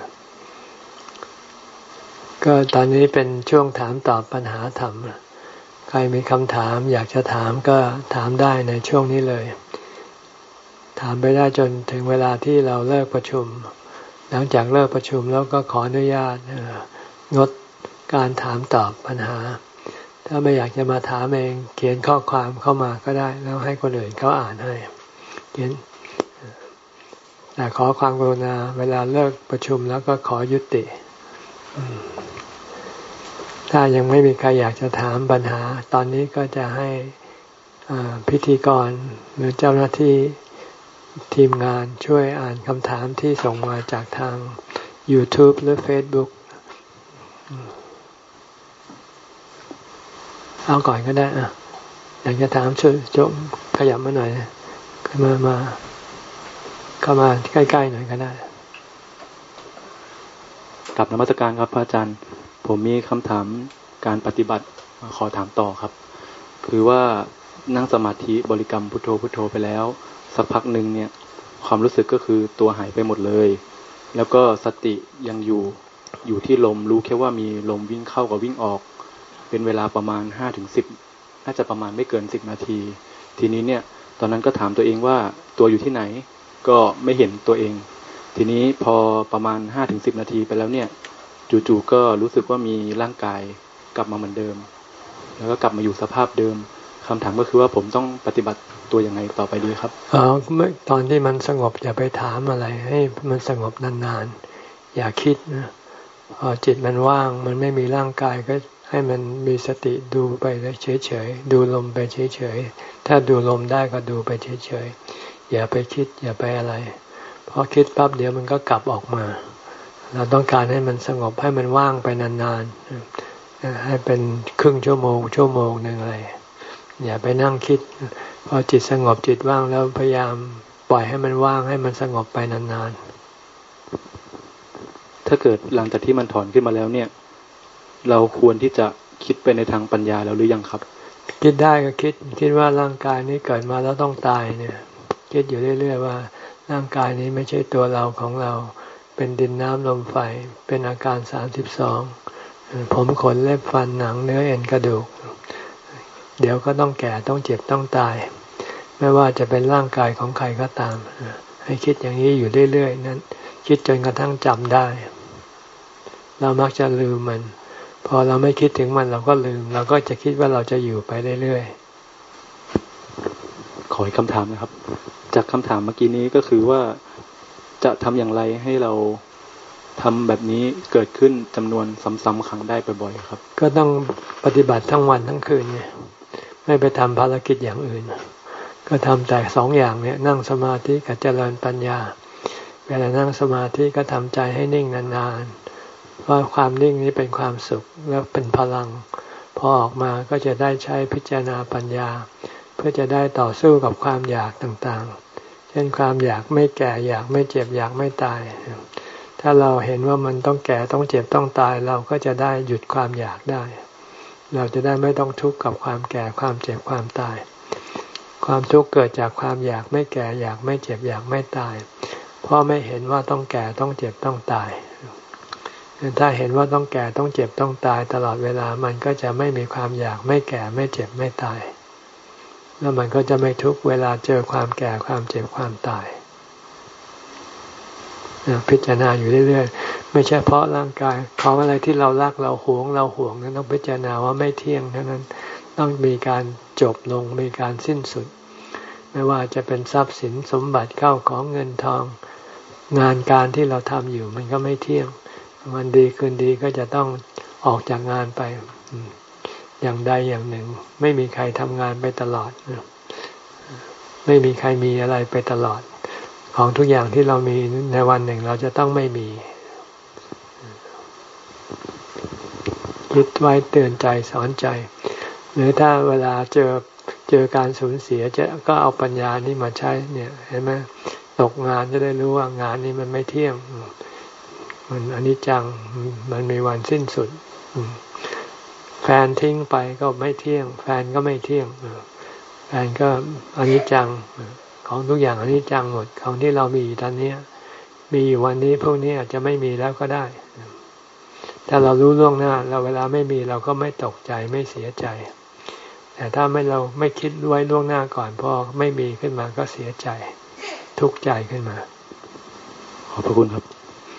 Speaker 1: ก็ตอนนี้เป็นช่วงถามตอบปัญหาธรรมใครมีคำถามอยากจะถามก็ถามได้ในช่วงนี้เลยถามไปได้จนถึงเวลาที่เราเลิกประชุมหลังจากเลิกประชุมแล้วก็ขออนุญาตงดการถามตอบปัญหาถ้าไม่อยากจะมาถามเองเขียนข้อความเข้ามาก็ได้แล้วให้คนอื่นเขาอ่านให้เขียนแต่ขอความกรุณาเวลาเลิกประชุมแล้วก็ขอยุติถ้ายังไม่มีใครอยากจะถามปัญหาตอนนี้ก็จะให้พิธีกรหรือเจ้าหน้าที่ทีมงานช่วยอ่านคำถามที่ส่งมาจากทาง YouTube หรือ Facebook เอาก่อนก็ได้อ่ะอยากจะถามช่วยจงขยับมาหน่อยขึ้นมามาเข้ามาใกล้ๆหน่อยก็ได้
Speaker 4: กลับนมัสการครับพระอาจารย์ผมมีคำถามการปฏิบัติขอถามต่อครับคือว่านั่งสมาธิบริกรรมพุทโธพุทโธไปแล้วสักพักหนึ่งเนี่ยความรู้สึกก็คือตัวหายไปหมดเลยแล้วก็สติยังอยู่อยู่ที่ลมรู้แค่ว่ามีลมวิ่งเข้ากับวิ่งออกเป็นเวลาประมาณ ห้าถึงสิบ น่าจะประมาณไม่เกินสิบนาทีทีนี้เนี่ยตอนนั้นก็ถามตัวเองว่าตัวอยู่ที่ไหนก็ไม่เห็นตัวเองทีนี้พอประมาณ ห้าถึงสิบ นาทีไปแล้วเนี่ยจู่ๆก็รู้สึกว่ามีร่างกายกลับมาเหมือนเดิมแล้วก็กลับมาอยู่สภาพเดิมคำถามก็คือว่าผมต้องปฏิบัติตัวยังไงต่อไปดีครับ
Speaker 1: อ๋อเมื่อตอนที่มันสงบอย่าไปถามอะไรให้มันสงบนานๆอย่าคิดนะพอจิตมันว่างมันไม่มีร่างกายก็ให้มันมีสติดูไปเฉยๆดูลมไปเฉยๆถ้าดูลมได้ก็ดูไปเฉยๆอย่าไปคิดอย่าไปอะไรพอคิดปั๊บเดี๋ยวมันก็กลับออกมาเราต้องการให้มันสงบให้มันว่างไปนานๆให้เป็นครึ่งชั่วโมงชั่วโมงนึงอะไรอย่าไปนั่งคิดพอจิตสงบจิตว่างแล้วพยายามปล่อยให้มันว่างให้มันสงบไปนาน
Speaker 4: ๆถ้าเกิดหลังจากที่มันถอนขึ้นมาแล้วเนี่ยเราควรที่จะคิดไปในทางปัญญาแล้วหรือยังครับ
Speaker 1: คิดได้ก็คิดคิดว่าร่างกายนี้เกิดมาแล้วต้องตายเนี่ยคิดอยู่เรื่อยๆว่าร่างกายนี้ไม่ใช่ตัวเราของเราเป็นดินน้ำลมไฟเป็นอาการสามสิบสองผมขนเล็บฟันหนังเนื้อเอ็นกระดูกเดี๋ยวก็ต้องแก่ต้องเจ็บต้องตายไม่ว่าจะเป็นร่างกายของใครก็ตามให้คิดอย่างนี้อยู่เรื่อยๆนั้นคิดจนกระทั่งจำได้เรามักจะลืมมันพอเราไม่คิดถึงมันเราก็ลืมเราก็จะคิดว่าเราจะอยู่ไปเรื่อย
Speaker 4: ๆขออีกคำถามนะครับจากคำถามเมื่อกี้นี้ก็คือว่าจะทำอย่างไรให้เราทำแบบนี้เกิดขึ้นจำนวนซ้ำๆครั้งได้บ่อยๆครับ
Speaker 1: ก็ต้องปฏิบัติทั้งวันทั้งคืนเนี่ยไม่ไปทำภารกิจอย่างอื่นก็ทำแต่สองอย่างเนี่ยนั่งสมาธิกับเจริญปัญญาเวลานั่งสมาธิก็ทำใจให้นิ่งนานๆเพราะความนิ่งนี้เป็นความสุขและเป็นพลังพอออกมาก็จะได้ใช้พิจารณาปัญญาเพื่อจะได้ต่อสู้กับความอยากต่างๆเช่นความอยากไม่แก่อยากไม่เจ็บอยากไม่ตายถ้าเราเห็นว่ามันต้องแก่ต้องเจ็บต้องตายเราก็จะได้หยุดความอยากได้เราจะได้ไม่ต้องทุกข์กับความแก่ความเจ็บความตายความทุกข์เกิดจากความอยากไม่แก่อยากไม่เจ็บอยากไม่ตายเพราะไม่เห็นว่าต้องแก่ต้องเจ็บต้องตายถ้าเห็นว่าต้องแก่ต้องเจ็บต้องตายตลอดเวลามันก็จะไม่มีความอยากไม่แก่ไม่เจ็บไม่ตายแล้วมันก็จะไม่ทุกข์เวลาเจอความแก่ความเจ็บความตายพิจารณาอยู่เรื่อยๆไม่ใช่เพราะร่างกายของอะไรที่เรารักเราหวงเราห่วงนั้นต้องพิจารณาว่าไม่เที่ยงเท่านั้นต้องมีการจบลงมีการสิ้นสุดไม่ว่าจะเป็นทรัพย์สินสมบัติเข้าของเงินทองงานการที่เราทำอยู่มันก็ไม่เที่ยงวันดีคืนดีก็จะต้องออกจากงานไปอย่างใดอย่างหนึ่งไม่มีใครทำงานไปตลอดไม่มีใครมีอะไรไปตลอดของทุกอย่างที่เรามีในวันหนึ่งเราจะต้องไม่มีคิดไว้เตือนใจสอนใจหรือถ้าเวลาเจอเจอการสูญเสียจะก็เอาปัญญานี้มาใช้เนี่ยเห็นไหมตกงานจะได้รู้ว่างานนี้มันไม่เที่ยงมันอนิจจังมันมีวันสิ้นสุดแฟนทิ้งไปก็ไม่เที่ยงแฟนก็ไม่เที่ยงแฟนก็อนิจจังของทุกอย่างอนิจจังหมดของที่เรามีอยู่ตอนนี้มีอยู่วันนี้พวกนี้อาจจะไม่มีแล้วก็ได้ถ้าเรารู้ล่วงหน้าเราเวลาไม่มีเราก็ไม่ตกใจไม่เสียใจแต่ถ้าไม่เราไม่คิดไว้ล่วงหน้าก่อนพอไม่มีขึ้นมาก็เสียใจทุกข์ใจขึ้นมาขอบพระคุณครับ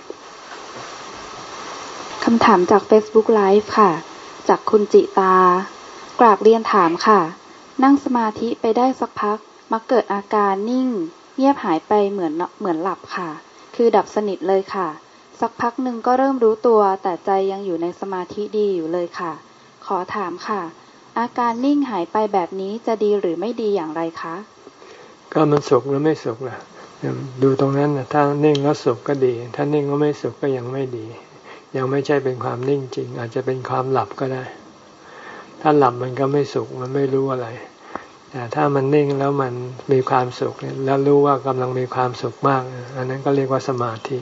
Speaker 2: คำถามจาก Facebook Live ค่ะจากคุณจิตากราบเรียนถามค่ะนั่งสมาธิไปได้สักพักมักเกิดอาการนิ่งเงียบหายไปเหมือนเหมือนหลับค่ะคือดับสนิทเลยค่ะสักพักหนึ่งก็เริ่มรู้ตัวแต่ใจยังอยู่ในสมาธิดีอยู่เลยค่ะขอถามค่ะอาการนิ่งหายไปแบบนี้จะดีหรือไม่ดีอย่างไรคะ
Speaker 1: ก็มันสุขหรือไม่สุขล่ะดูตรงนั้นนะถ้านิ่งแล้วสุขก็ดีถ้านิ่งแล้วไม่สุขก็ยังไม่ดียังไม่ใช่เป็นความนิ่งจริงอาจจะเป็นความหลับก็ได้ถ้าหลับมันก็ไม่สุขมันไม่รู้อะไรแต่ถ้ามันนิ่งแล้วมันมีความสุขแล้วรู้ว่ากำลังมีความสุขมากอันนั้นก็เรียกว่าสมาธิ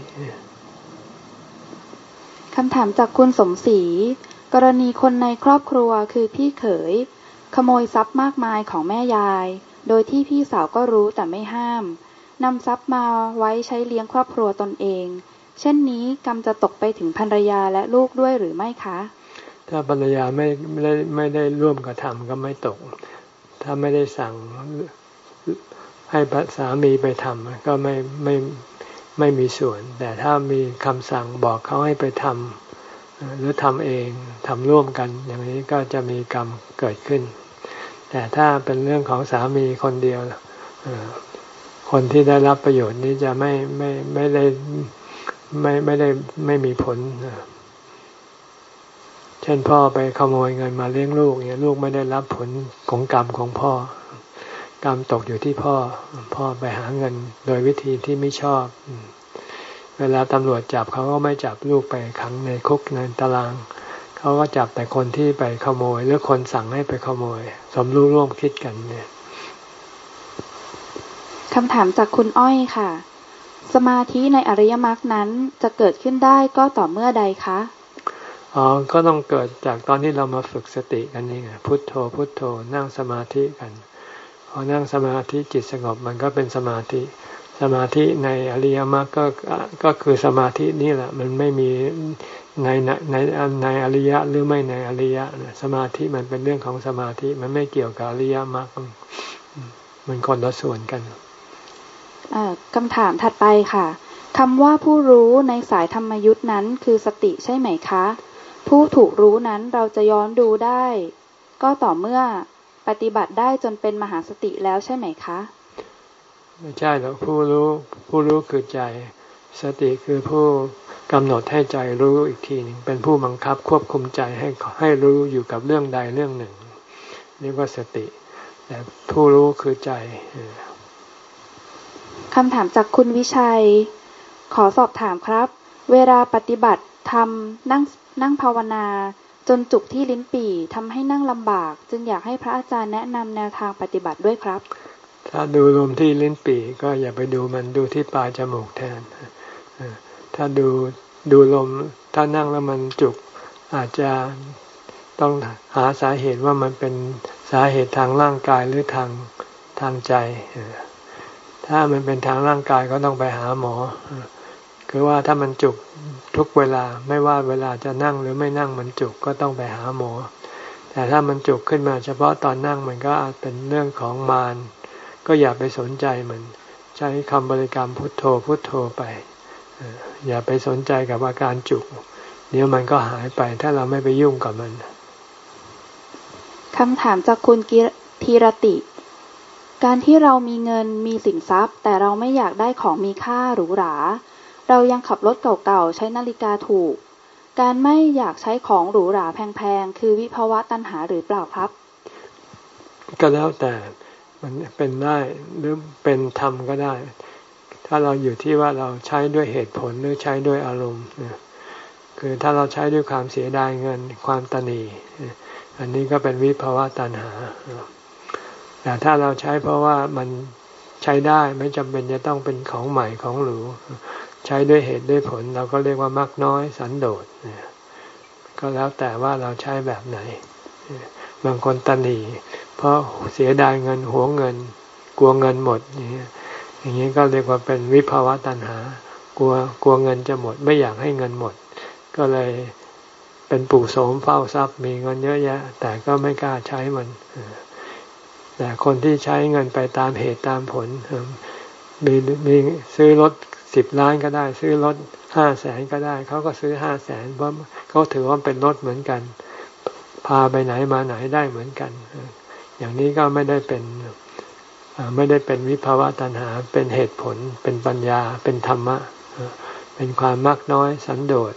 Speaker 2: คำถามจากคุณสมศรีกรณีคนในครอบครัวคือพี่เขยขโมยทรัพย์มากมายของแม่ยายโดยที่พี่สาวก็รู้แต่ไม่ห้ามนำทรัพย์มาไว้ใช้เลี้ยงครอบครัวตนเองเช่นนี้กรรมจะตกไปถึงภรรยาและลูกด้วยหรือไม่คะ
Speaker 1: ถ้าภรรยาไม่ไม่ได้ไม่ได้ร่วมกระทำก็ไม่ตกถ้าไม่ได้สั่งให้สามีไปทำก็ไม่ไม่ไม่มีส่วนแต่ถ้ามีคำสั่งบอกเขาให้ไปทำหรือทำเองทำร่วมกันอย่างนี้ก็จะมีกรรมเกิดขึ้นแต่ถ้าเป็นเรื่องของสามีคนเดียวคนที่ได้รับประโยชน์นี้จะไม่ไม่ไม่ได้ไม่ไม่ได้ไม่มีผลเช่นพ่อไปขโมยเงินมาเลี้ยงลูกเนี่ยลูกไม่ได้รับผลของกรรมของพ่อกรรมตกอยู่ที่พ่อพ่อไปหาเงินโดยวิธีที่ไม่ชอบเวลาตำรวจจับเขาก็ไม่จับลูกไปขังในคุกในตารางเขาก็จับแต่คนที่ไปขโมยหรือคนสั่งให้ไปขโมยสมรู้ร่วมคิดกันเนี่ย
Speaker 2: คำถามจากคุณอ้อยค่ะสมาธิในอริยมรรคนั้นจะเกิดขึ้นได้ก็ต่อเมื่อใดคะ
Speaker 1: อ๋อก็ต้องเกิดจากตอนที่เรามาฝึกสติกันนี่ไงพุทโธพุทโธนั่งสมาธิกันพอนั่งสมาธิจิตสงบมันก็เป็นสมาธิสมาธิในอริยมรรคก็ก็คือสมาธินี่แหละมันไม่มีในในในอริยะหรือไม่ในอริยะสมาธิมันเป็นเรื่องของสมาธิมันไม่เกี่ยวกับอริยมรรคมันคนละส่วนกัน
Speaker 2: คำถามถัดไปค่ะคำว่าผู้รู้ในสายธรรมยุทธ์นั้นคือสติใช่ไหมคะผู้ถูกรู้นั้นเราจะย้อนดูได้ก็ต่อเมื่อปฏิบัติได้จนเป็นมหาสติแล้วใช่ไหมคะ
Speaker 1: ไม่ใช่หรอกผู้รู้ผู้รู้คือใจสติคือผู้กำหนดให้ใจรู้อีกทีหนึ่งเป็นผู้บังคับควบคุมใจให้ให้รู้อยู่กับเรื่องใดเรื่องหนึ่งเรียกว่าสติแต่ผู้รู้คือใจ
Speaker 2: คำถามจากคุณวิชัยขอสอบถามครับเวลาปฏิบัติทำนั่งนั่งภาวนาจนจุกที่ลิ้นปี่ทำให้นั่งลำบากจึงอยากให้พระอาจารย์แนะนำแนวทางปฏิบัติด้วยครับ
Speaker 1: ถ้าดูลมที่ลิ้นปี่ก็อย่าไปดูมันดูที่ปลายจมูกแทนถ้าดูดูลมถ้านั่งแล้วมันจุกอาจจะต้องหาสาเหตุว่ามันเป็นสาเหตุทางร่างกายหรือทางทางใจถ้ามันเป็นทางร่างกายก็ต้องไปหาหมอคือว่าถ้ามันจุกทุกเวลาไม่ว่าเวลาจะนั่งหรือไม่นั่งมันจุกก็ต้องไปหาหมอแต่ถ้ามันจุกขึ้นมาเฉพาะตอนนั่งมันก็อาจเป็นเรื่องของมารก็อย่าไปสนใจมันใช้คำบริกรรมพุทโธพุทโธไปอย่าไปสนใจกับอาการจุกเดี๋ยวมันก็หายไปถ้าเราไม่ไปยุ่งกับมัน
Speaker 2: คำถามจากคุณธีรติการที่เรามีเงินมีสินทรัพย์แต่เราไม่อยากได้ของมีค่าหรูหราเรายังขับรถเก่าๆใช้นาฬิกาถูกการไม่อยากใช้ของหรูหราแพงๆคือวิภวะตัณหาหรือเปล่าครับ
Speaker 1: ก็แล้วแต่มันเป็นได้หรือเป็นธรรมก็ได้ถ้าเราอยู่ที่ว่าเราใช้ด้วยเหตุผลหรือใช้ด้วยอารมณ์คือถ้าเราใช้ด้วยความเสียดายเงินความตณีอันนี้ก็เป็นวิภวะตัณหาแต่ถ้าเราใช้เพราะว่ามันใช้ได้ไม่จำเป็นจะต้องเป็นของใหม่ของหรูใช้ด้วยเหตุด้วยผลเราก็เรียกว่ามักน้อยสันโดษก็แล้วแต่ว่าเราใช้แบบไหนบางคนตณีเพราะเสียดายเงินหวงเงินกลัวเงินหมดอย่างนี้อย่างนี้ก็เรียกว่าเป็นวิภวะตัณหากลัวกลัวเงินจะหมดไม่อยากให้เงินหมดก็เลยเป็นปู่โสมเฝ้าทรัพย์มีเงินเยอะแยะแต่ก็ไม่กล้าใช้มันแต่คนที่ใช้เงินไปตามเหตุตามผลมีมีซื้อรถสิบล้านก็ได้ซื้อรถห้าแสนก็ได้เขาก็ซื้อห้าแสนเพราะเขาถือว่าเป็นรถเหมือนกันพาไปไหนมาไหนได้เหมือนกันอย่างนี้ก็ไม่ได้เป็นไม่ได้เป็นวิภวะตัณหาเป็นเหตุผลเป็นปัญญาเป็นธรรมะเป็นความมักน้อยสันโดษ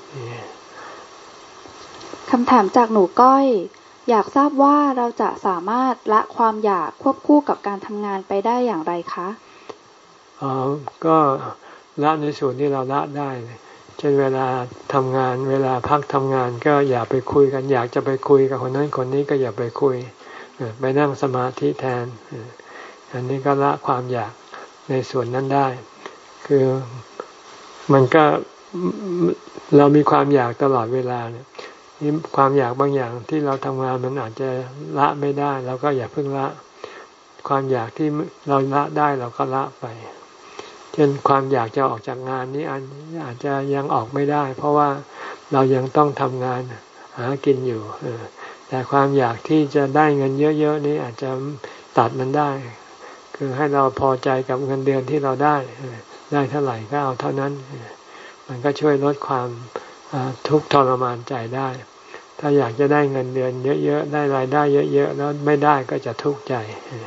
Speaker 2: คำถามจากหนูก้อยอยากทราบว่าเราจะสามารถละความอยากควบคู่กับการทำงานไปได้อย่างไรคะ
Speaker 1: อ๋อก็ละในส่วนที่เราละได้เช่นเวลาทำงานเวลาพักทำงานก็อย่าไปคุยกันอยากจะไปคุยกับคนนั้นคนนี้ก็อย่าไปคุยไปนั่งสมาธิแทนอันนี้ก็ละความอยากในส่วนนั้นได้คือมันก็เรามีความอยากตลอดเวลาเนี่ยนี่ความอยากบางอย่างที่เราทำงานมันอาจจะละไม่ได้เราก็อย่าเพิ่งละความอยากที่เราละได้เราก็ละไปเช่นความอยากจะออกจากงานนี้อาจจะยังออกไม่ได้เพราะว่าเรายังต้องทำงานหากินอยู่แต่ความอยากที่จะได้เงินเยอะๆนี้อาจจะตัดมันได้คือให้เราพอใจกับเงินเดือนที่เราได้ได้เท่าไหร่ก็เอาเท่านั้นมันก็ช่วยลดความทุกข์ทรมานใจได้ถ้าอยากจะได้เงินเดือนเยอะๆได้รายได้เยอะๆแล้วไม่ได้ก็จะทุกข์ใจ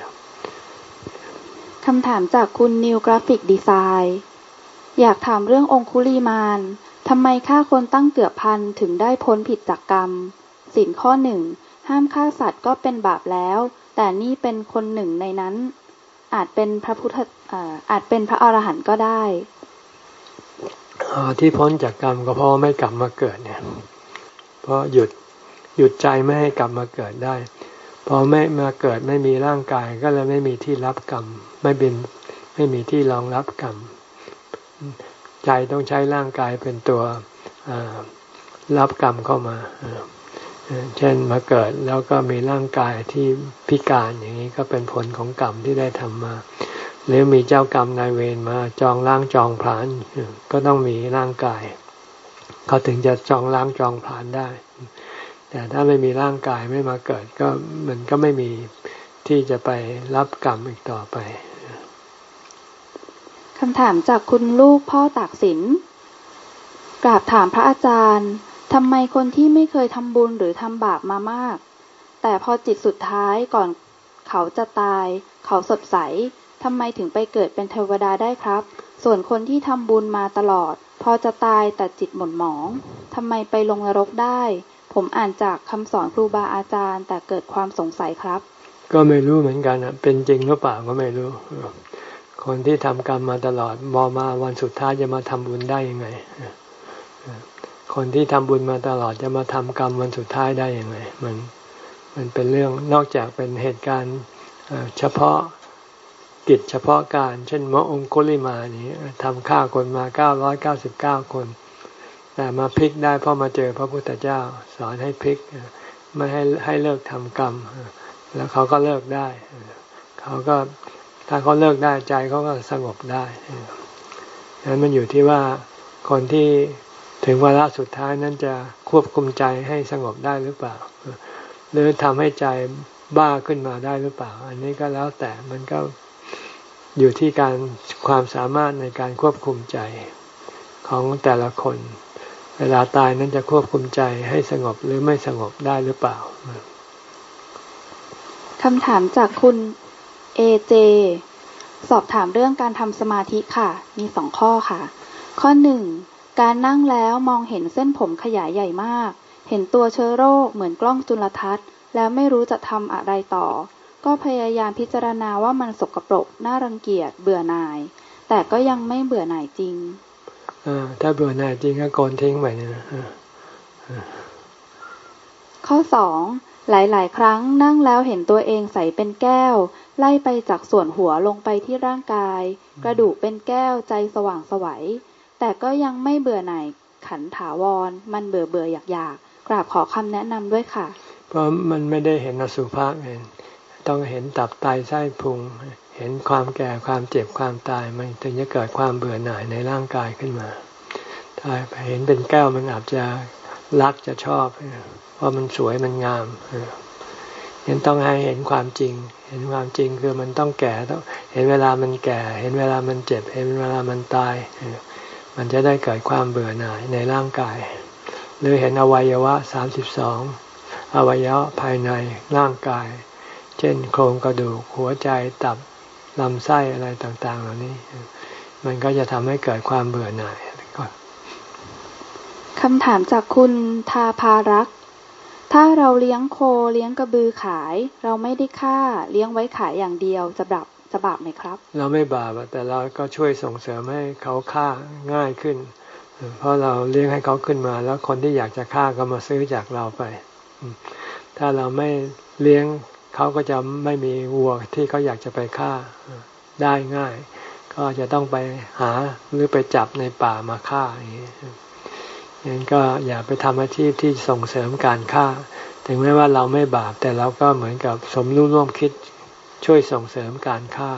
Speaker 2: คำถามจากคุณนิวกราฟิกดีไซน์อยากถามเรื่ององคุลีมานทำไมฆ่าคนตั้งเกือบพันถึงได้พ้นผิดจากกรรมศีลข้อหนึ่งห้ามฆ่าสัตว์ก็เป็นบาปแล้วแต่นี่เป็นคนหนึ่งในนั้นอาจเป็นพระพุทธอาจเป็นพระอรหันต์ก็ได้
Speaker 1: ที่พ้นจากกรรมก็เพราะไม่กลับมาเกิดเนี่ยเพราะหยุดหยุดใจไม่ให้กลับมาเกิดได้พอไม่มาเกิดไม่มีร่างกายก็เลยไม่มีที่รับกรรมไม่เป็นไม่มีที่รองรับกรรมใจต้องใช้ร่างกายเป็นตัวรับกรรมเข้ามาเช่นมาเกิดแล้วก็มีร่างกายที่พิการอย่างนี้ก็เป็นผลของกรรมที่ได้ทำมาหรือมีเจ้ากรรมนายเวรมาจองล้างจองผลาญก็ต้องมีร่างกายเขาถึงจะจองล้างจองผลาญได้แต่ถ้าไม่มีร่างกายไม่มาเกิดก็มันก็ไม่มีที่จะไปรับกรรมอีกต่อไป
Speaker 2: คำถามจากคุณลูกพ่อตากสินกราบถามพระอาจารย์ทำไมคนที่ไม่เคยทำบุญหรือทำบาปมามากแต่พอจิตสุดท้ายก่อนเขาจะตายเขาสดใสทำไมถึงไปเกิดเป็นเทวดาได้ครับส่วนคนที่ทำบุญมาตลอดพอจะตายแต่จิตหม่นหมองทำไมไปลงนรกได้ผมอ่านจากคำสอนครูบาอาจารย์แต่เกิดความสงสัยครับ
Speaker 1: ก็ไม่รู้เหมือนกันอ่ะเป็นจริงหรือเปล่าก็ไม่รู้คนที่ทำกรรมมาตลอดมอมาวันสุดท้ายจะมาทำบุญได้ยังไงคนที่ทำบุญมาตลอดจะมาทำกรรมวันสุดท้ายได้อย่างไรมันมันเป็นเรื่องนอกจากเป็นเหตุการณ์เฉพาะกิจเฉพาะการเช่นพระองคุลิมานี้ทำฆ่าคนมาเก้าร้อยเก้าสิบเก้าคนแต่มาพลิกได้เพราะมาเจอพระพุทธเจ้าสอนให้พลิกไม่ให้ให้เลิกทำกรรมแล้วเขาก็เลิกได้เขาก็ถ้าเขาเลิกได้ใจเขาก็สงบได้ดังนั้นมันอยู่ที่ว่าคนที่ถึงวาระสุดท้ายนั้นจะควบคุมใจให้สงบได้หรือเปล่าหรือทำให้ใจบ้าขึ้นมาได้หรือเปล่าอันนี้ก็แล้วแต่มันก็อยู่ที่การความสามารถในการควบคุมใจของแต่ละคนเวลาตายนั้นจะควบคุมใจให้สงบหรือไม่สงบได้หรือเปล่า
Speaker 2: คำถามจากคุณเอเจสอบถามเรื่องการทำสมาธิค่ะมีสองข้อค่ะข้อหนึ่งการนั่งแล้วมองเห็นเส้นผมขยายใหญ่มากเห็นตัวเชื้อโรคเหมือนกล้องจุลทรรศน์แล้วไม่รู้จะทำอะไรต่อก็พยายามพิจารณาว่ามันสกปรกน่ารังเกียจเบื่อหน่ายแต่ก็ยังไม่เบื่อหน่ายจริง
Speaker 1: ถ้าเบื่อหน่ายจริงก็โกนทิ้งไปนะ
Speaker 2: ข้อสองหลายๆครั้งนั่งแล้วเห็นตัวเองใสเป็นแก้วไล่ไปจากส่วนหัวลงไปที่ร่างกายกระดูกเป็นแก้วใจสว่างไสวแต่ก็ยังไม่เบื่อหน่ายขันถาวรมันเบื่อเบื่ออยากอยากกราบขอคำแนะนำด้วยค่ะ
Speaker 1: เพราะมันไม่ได้เห็นอสุภะไงต้องเห็นตับไตไส้พุงเห็นความแก่ความเจ็บความตายมันถึงจะเกิดความเบื่อหน่ายในร่างกายขึ้นมาถ้าเห็นเป็นแก้วมันอาจจะรักจะชอบเพราะมันสวยมันงามเห็นต้องให้เห็นความจริงเห็นความจริงคือมันต้องแก่ต้องเห็นเวลามันแก่เห็นเวลามันเจ็บเห็นเวลามันตายมันจะได้เกิดความเบื่อหน่ายในร่างกายหรือเห็นอวัยวะสามสิบสองอวัยวะภายในร่างกายเช่นโครงกระดูกหัวใจตับลำไส้อะไรต่างๆเหล่านี้มันก็จะทำให้เกิดความเบื่อหน่าย
Speaker 2: คำถามจากคุณทาภารักษ์ถ้าเราเลี้ยงโคเลี้ยงกระบือขายเราไม่ได้ฆ่าเลี้ยงไว้ขายอย่างเดียวจะบาปจะบาปไหมครับ
Speaker 1: เราไม่บาปแต่เราก็ช่วยส่งเสริมให้เขาฆ่าง่ายขึ้นเพราะเราเลี้ยงให้เขาขึ้นมาแล้วคนที่อยากจะฆ่าก็มาซื้อจากเราไปถ้าเราไม่เลี้ยงเขาก็จะไม่มีวัวที่เขาอยากจะไปฆ่าได้ง่ายก็จะต้องไปหาหรือไปจับในป่ามาฆ่าอย่างนี้งั้นก็อย่าไปทำอาชีพที่ส่งเสริมการฆ่าถึงแม้ว่าเราไม่บาปแต่เราก็เหมือนกับสมรู้ร่วมคิดช่วยส่งเสริมการฆ่า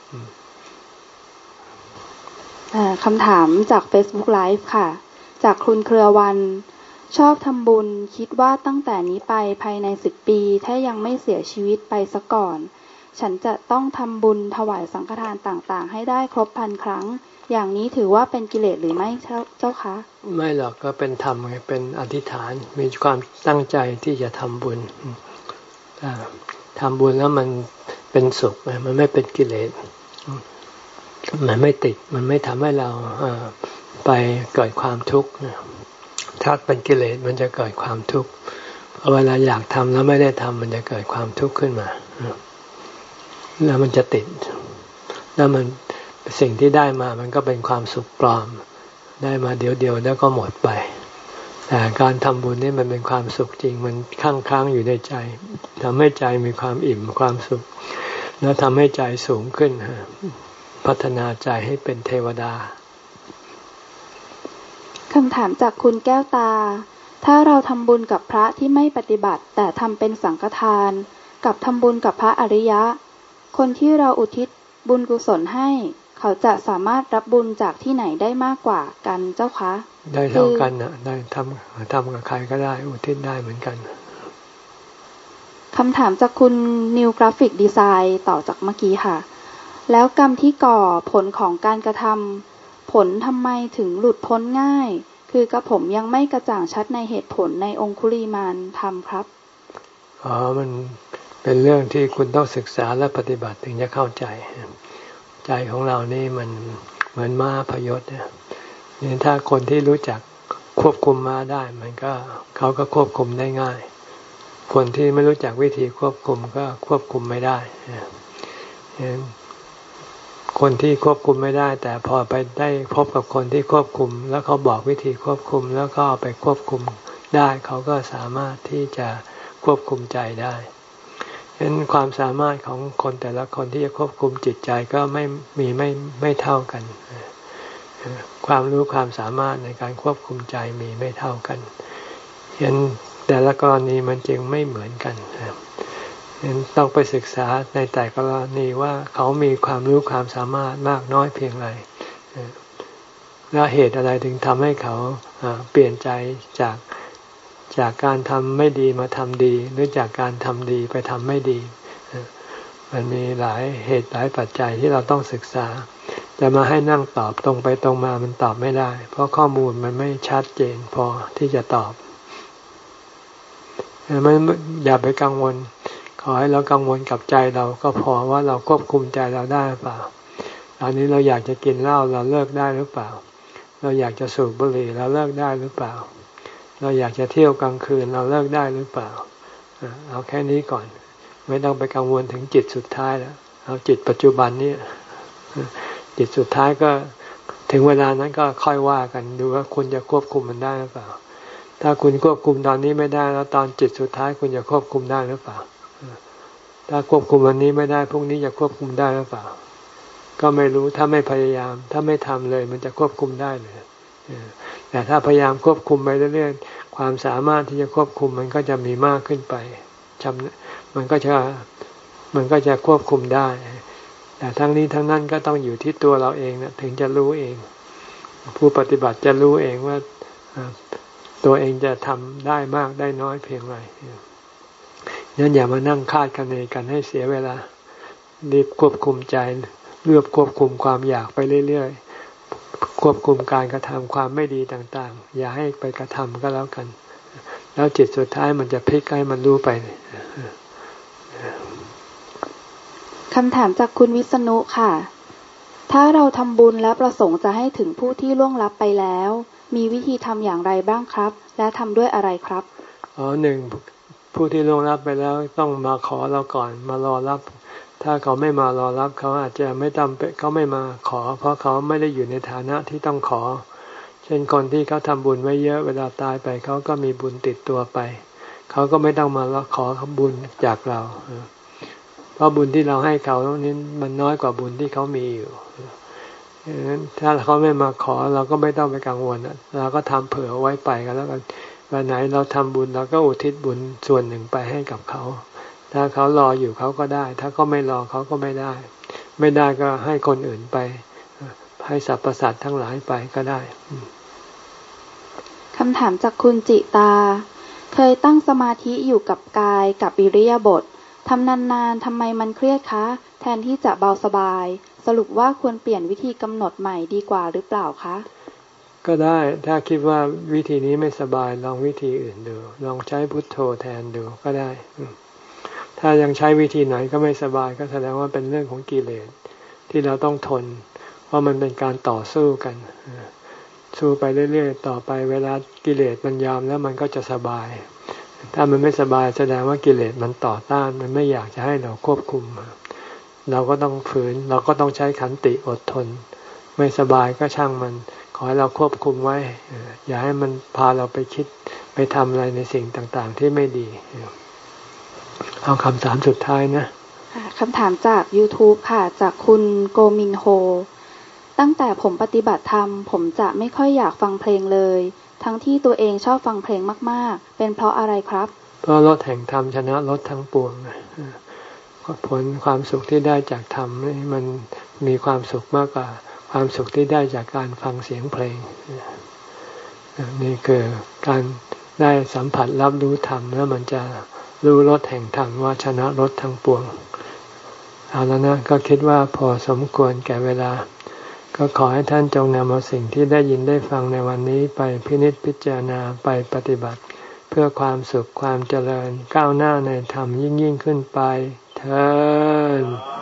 Speaker 2: คำถามจาก Facebook Live ค่ะจากคุณเครือวันชอบทำบุญคิดว่าตั้งแต่นี้ไปภายในสิบปีถ้ายังไม่เสียชีวิตไปซะก่อนฉันจะต้องทำบุญถวายสังฆทานต่างๆให้ได้ครบพันครั้งอย่างนี้ถือว่าเป็นกิเลสหรือไม่เจ้าคะ
Speaker 1: ไม่หรอกก็เป็นธรรมเป็นอธิษฐานมีความตั้งใจที่จะทำบุญทำบุญแล้วมันเป็นสุขมันไม่เป็นกิเลสมันไม่ติดมันไม่ทำให้เราไปเกิดความทุกข์ถ้าเป็นกิเลสมันจะเกิดความทุกข์พอเวลาอยากทำแล้วไม่ได้ทำมันจะเกิดความทุกข์ขึ้นมาแล้วมันจะติดแล้วมันสิ่งที่ได้มามันก็เป็นความสุขปลอมได้มาเดี๋ยวเดียวแล้วก็หมดไปแต่การทำบุญนี่มันเป็นความสุขจริงมันค้างค้างอยู่ในใจทำให้ใจมีความอิ่มความสุขแล้วทำให้ใจสูงขึ้นพัฒนาใจให้เป็นเทวดา
Speaker 2: คำถามจากคุณแก้วตาถ้าเราทำบุญกับพระที่ไม่ปฏิบัติแต่ทำเป็นสังฆทานกับทำบุญกับพระอริยะคนที่เราอุทิศบุญกุศลให้เขาจะสามารถรับบุญจากที่ไหนได้มากกว่ากันเจ้าคะ
Speaker 1: ได้เท่ากันนะได้ทำทำกับใครก็ได้อุทิศได้เหมือนกัน
Speaker 2: คำถามจากคุณนิวกราฟิกดีไซน์ต่อจากเมื่อกี้ค่ะแล้วกรรมที่ก่อผลของการกระทำผลทำไมถึงหลุดพ้นง่ายคือกระผมยังไม่กระจ่างชัดในเหตุผลในองคุลีมานธรรมครับ
Speaker 1: อ๋อมันเป็นเรื่องที่คุณต้องศึกษาและปฏิบัติถึงจะเข้าใจใจของเรานี่มันเหมือนม้าพยศเนี่ยถ้าคนที่รู้จักควบคุมม้าได้มันก็เขาก็ควบคุมได้ง่ายคนที่ไม่รู้จักวิธีควบคุมก็ควบคุมไม่ได้คนคนที่ควบคุมไม่ได้แต่พอไปได้พบกับคนที่ควบคุมแล้วเขาบอกวิธีควบคุมแล้วก็เอาไปควบคุมได้เขาก็สามารถที่จะควบคุมใจได้ฉะนั้นความสามารถของคนแต่ละคนที่จะควบคุมจิตใจก็ไม่มีไม่ไม่เท่ากันความรู้ความสามารถในการควบคุมใจมีไม่เท่ากันฉะนั้นแต่ละกรณีมันจึงไม่เหมือนกันต้องไปศึกษาในแต่กรณีว่าเขามีความรู้ความสามารถมากน้อยเพียงไรและเหตุอะไรถึงทำให้เขาเปลี่ยนใจจากจากการทำไม่ดีมาทำดีหรือจากการทำดีไปทำไม่ดีมันมีหลายเหตุหลายปัจจัยที่เราต้องศึกษาจะมาให้นั่งตอบตรงไปตรงมามันตอบไม่ได้เพราะข้อมูลมันไม่ชัดเจนพอที่จะตอบมันอย่าไปกังวลขอให้เรากังวลกับใจเราก็พอว่าเราควบคุมใจเราได้หรือเปล่าตอนนี้เราอยากจะกินเหล้าเราเลิกได้หรือเปล่าเราอยากจะสูบบุหรี่เราเลิกได้หรือเปล่าเราอยากจะเที่ยวกลางคืนเราเลิกได้หรือเปล่าเอาแค่นี้ก่อนไม่ต้องไปกังวลถึงจิตสุดท้ายแล้วเอาจิตปัจจุบันนี้จิตสุดท้ายก็ถึงเวลานั้นก็ค่อยว่ากันดูว่าคุณจะควบคุมมันได้หรือเปล่าถ้าคุณควบคุมตอนนี้ไม่ได้แล้วตอนจิตสุดท้ายคุณจะควบคุมได้หรือเปล่าถ้าควบคุมวันนี้ไม่ได้พรุ่งนี้จะควบคุมได้หรือเปล่าก็ไม่รู้ถ้าไม่พยายามถ้าไม่ทำเลยมันจะควบคุมได้เลยแต่ถ้าพยายามควบคุมไปเรื่อยๆความสามารถที่จะควบคุมมันก็จะมีมากขึ้นไปจำมันก็จะมันก็จะควบคุมได้แต่ทั้งนี้ทั้งนั้นก็ต้องอยู่ที่ตัวเราเองนะถึงจะรู้เองผู้ปฏิบัติจะรู้เองว่าตัวเองจะทำได้มากได้น้อยเพียงไรนั้นอย่ามานั่งคาดคะเนกันให้เสียเวลารีบควบคุมใจเลือกควบคุมความอยากไปเรื่อยๆควบคุมการกระทำความไม่ดีต่างๆอย่าให้ไปกระทำก็แล้วกันแล้วจิตสุดท้ายมันจะพลิกให้มันรู้ไป
Speaker 2: คำถามจากคุณวิษณุค่ะถ้าเราทำบุญและประสงค์จะให้ถึงผู้ที่ล่วงลับไปแล้วมีวิธีทำอย่างไรบ้างครับและทำด้วยอะไรครับ
Speaker 1: อ๋อหนึ่งผู้ที่ล่วงลับไปแล้วต้องมาขอเราก่อนมารอรับถ้าเขาไม่มารอรับเขาอาจจะไม่จำเป็นเขาไม่มาขอเพราะเขาไม่ได้อยู่ในฐานะที่ต้องขอเช่นคนที่เขาทำบุญไว้เยอะเวลาตายไปเขาก็มีบุญติดตัวไปเขาก็ไม่ต้องมาขอบุญจากเราเพราะบุญที่เราให้เขานี้มันน้อยกว่าบุญที่เขามีอยู่ถ้าเขาไม่มาขอเราก็ไม่ต้องไปกังวลเราก็ทำเผื่อไว้ไปกันแล้วกันวันไหนเราทำบุญเราก็อุทิศบุญส่วนหนึ่งไปให้กับเขาถ้าเขารออยู่เขาก็ได้ถ้าเขาไม่รอเขาก็ไม่ได้ไม่ได้ก็ให้คนอื่นไปให้สรรพสัตว์ทั้งหลายไปก็ได้
Speaker 2: คำถามจากคุณจิตาเคยตั้งสมาธิอยู่กับกายกับอิริยาบถทำนานๆทำไมมันเครียดคะแทนที่จะเบาสบายสรุปว่าควรเปลี่ยนวิธีกำหนดใหม่ดีกว่าหรือเปล่าคะ
Speaker 1: ก็ได้ถ้าคิดว่าวิธีนี้ไม่สบายลองวิธีอื่นดูลองใช้พุทโธแทนดูก็ได้ถ้ายังใช้วิธีไหนก็ไม่สบายก็แสดงว่าเป็นเรื่องของกิเลสที่เราต้องทนเพราะมันเป็นการต่อสู้กันสู้ไปเรื่อยๆต่อไปเวลากิเลสมันยอมแล้วมันก็จะสบายถ้ามันไม่สบายแสดงว่ากิเลสมันต่อต้านมันไม่อยากจะให้เราควบคุมเราก็ต้องฝืนเราก็ต้องใช้ขันติอดทนไม่สบายก็ช่างมันขอให้เราควบคุมไว้อย่าให้มันพาเราไปคิดไปทำอะไรในสิ่งต่างๆที่ไม่ดีเอาคำถามสุดท้ายนะ
Speaker 2: คำถามจาก YouTube ค่ะจากคุณโกมินโฮตั้งแต่ผมปฏิบัติธรรมผมจะไม่ค่อยอยากฟังเพลงเลยทั้งที่ตัวเองชอบฟังเพลงมากๆเป็นเพราะอะไรครับ
Speaker 1: เพราะรสแห่งธรรมชนะรสทั้งปวงผลความสุขที่ได้จากธรรมนี่มันมีความสุขมากกว่าความสุขที่ได้จากการฟังเสียงเพลงนี่คือการได้สัมผัสรับรู้ธรรมแล้วมันจะรู้รสแห่งธรรมว่าชนะรสทั้งปวงเอาแล้วนะก็คิดว่าพอสมควรแก่เวลาก็ขอให้ท่านจงนำเอาสิ่งที่ได้ยินได้ฟังในวันนี้ไปพินิจพิจารณาไปปฏิบัติเพื่อความสุขความเจริญก้าวหน้าในธรรมยิ่งยิ่งขึ้นไปเถิด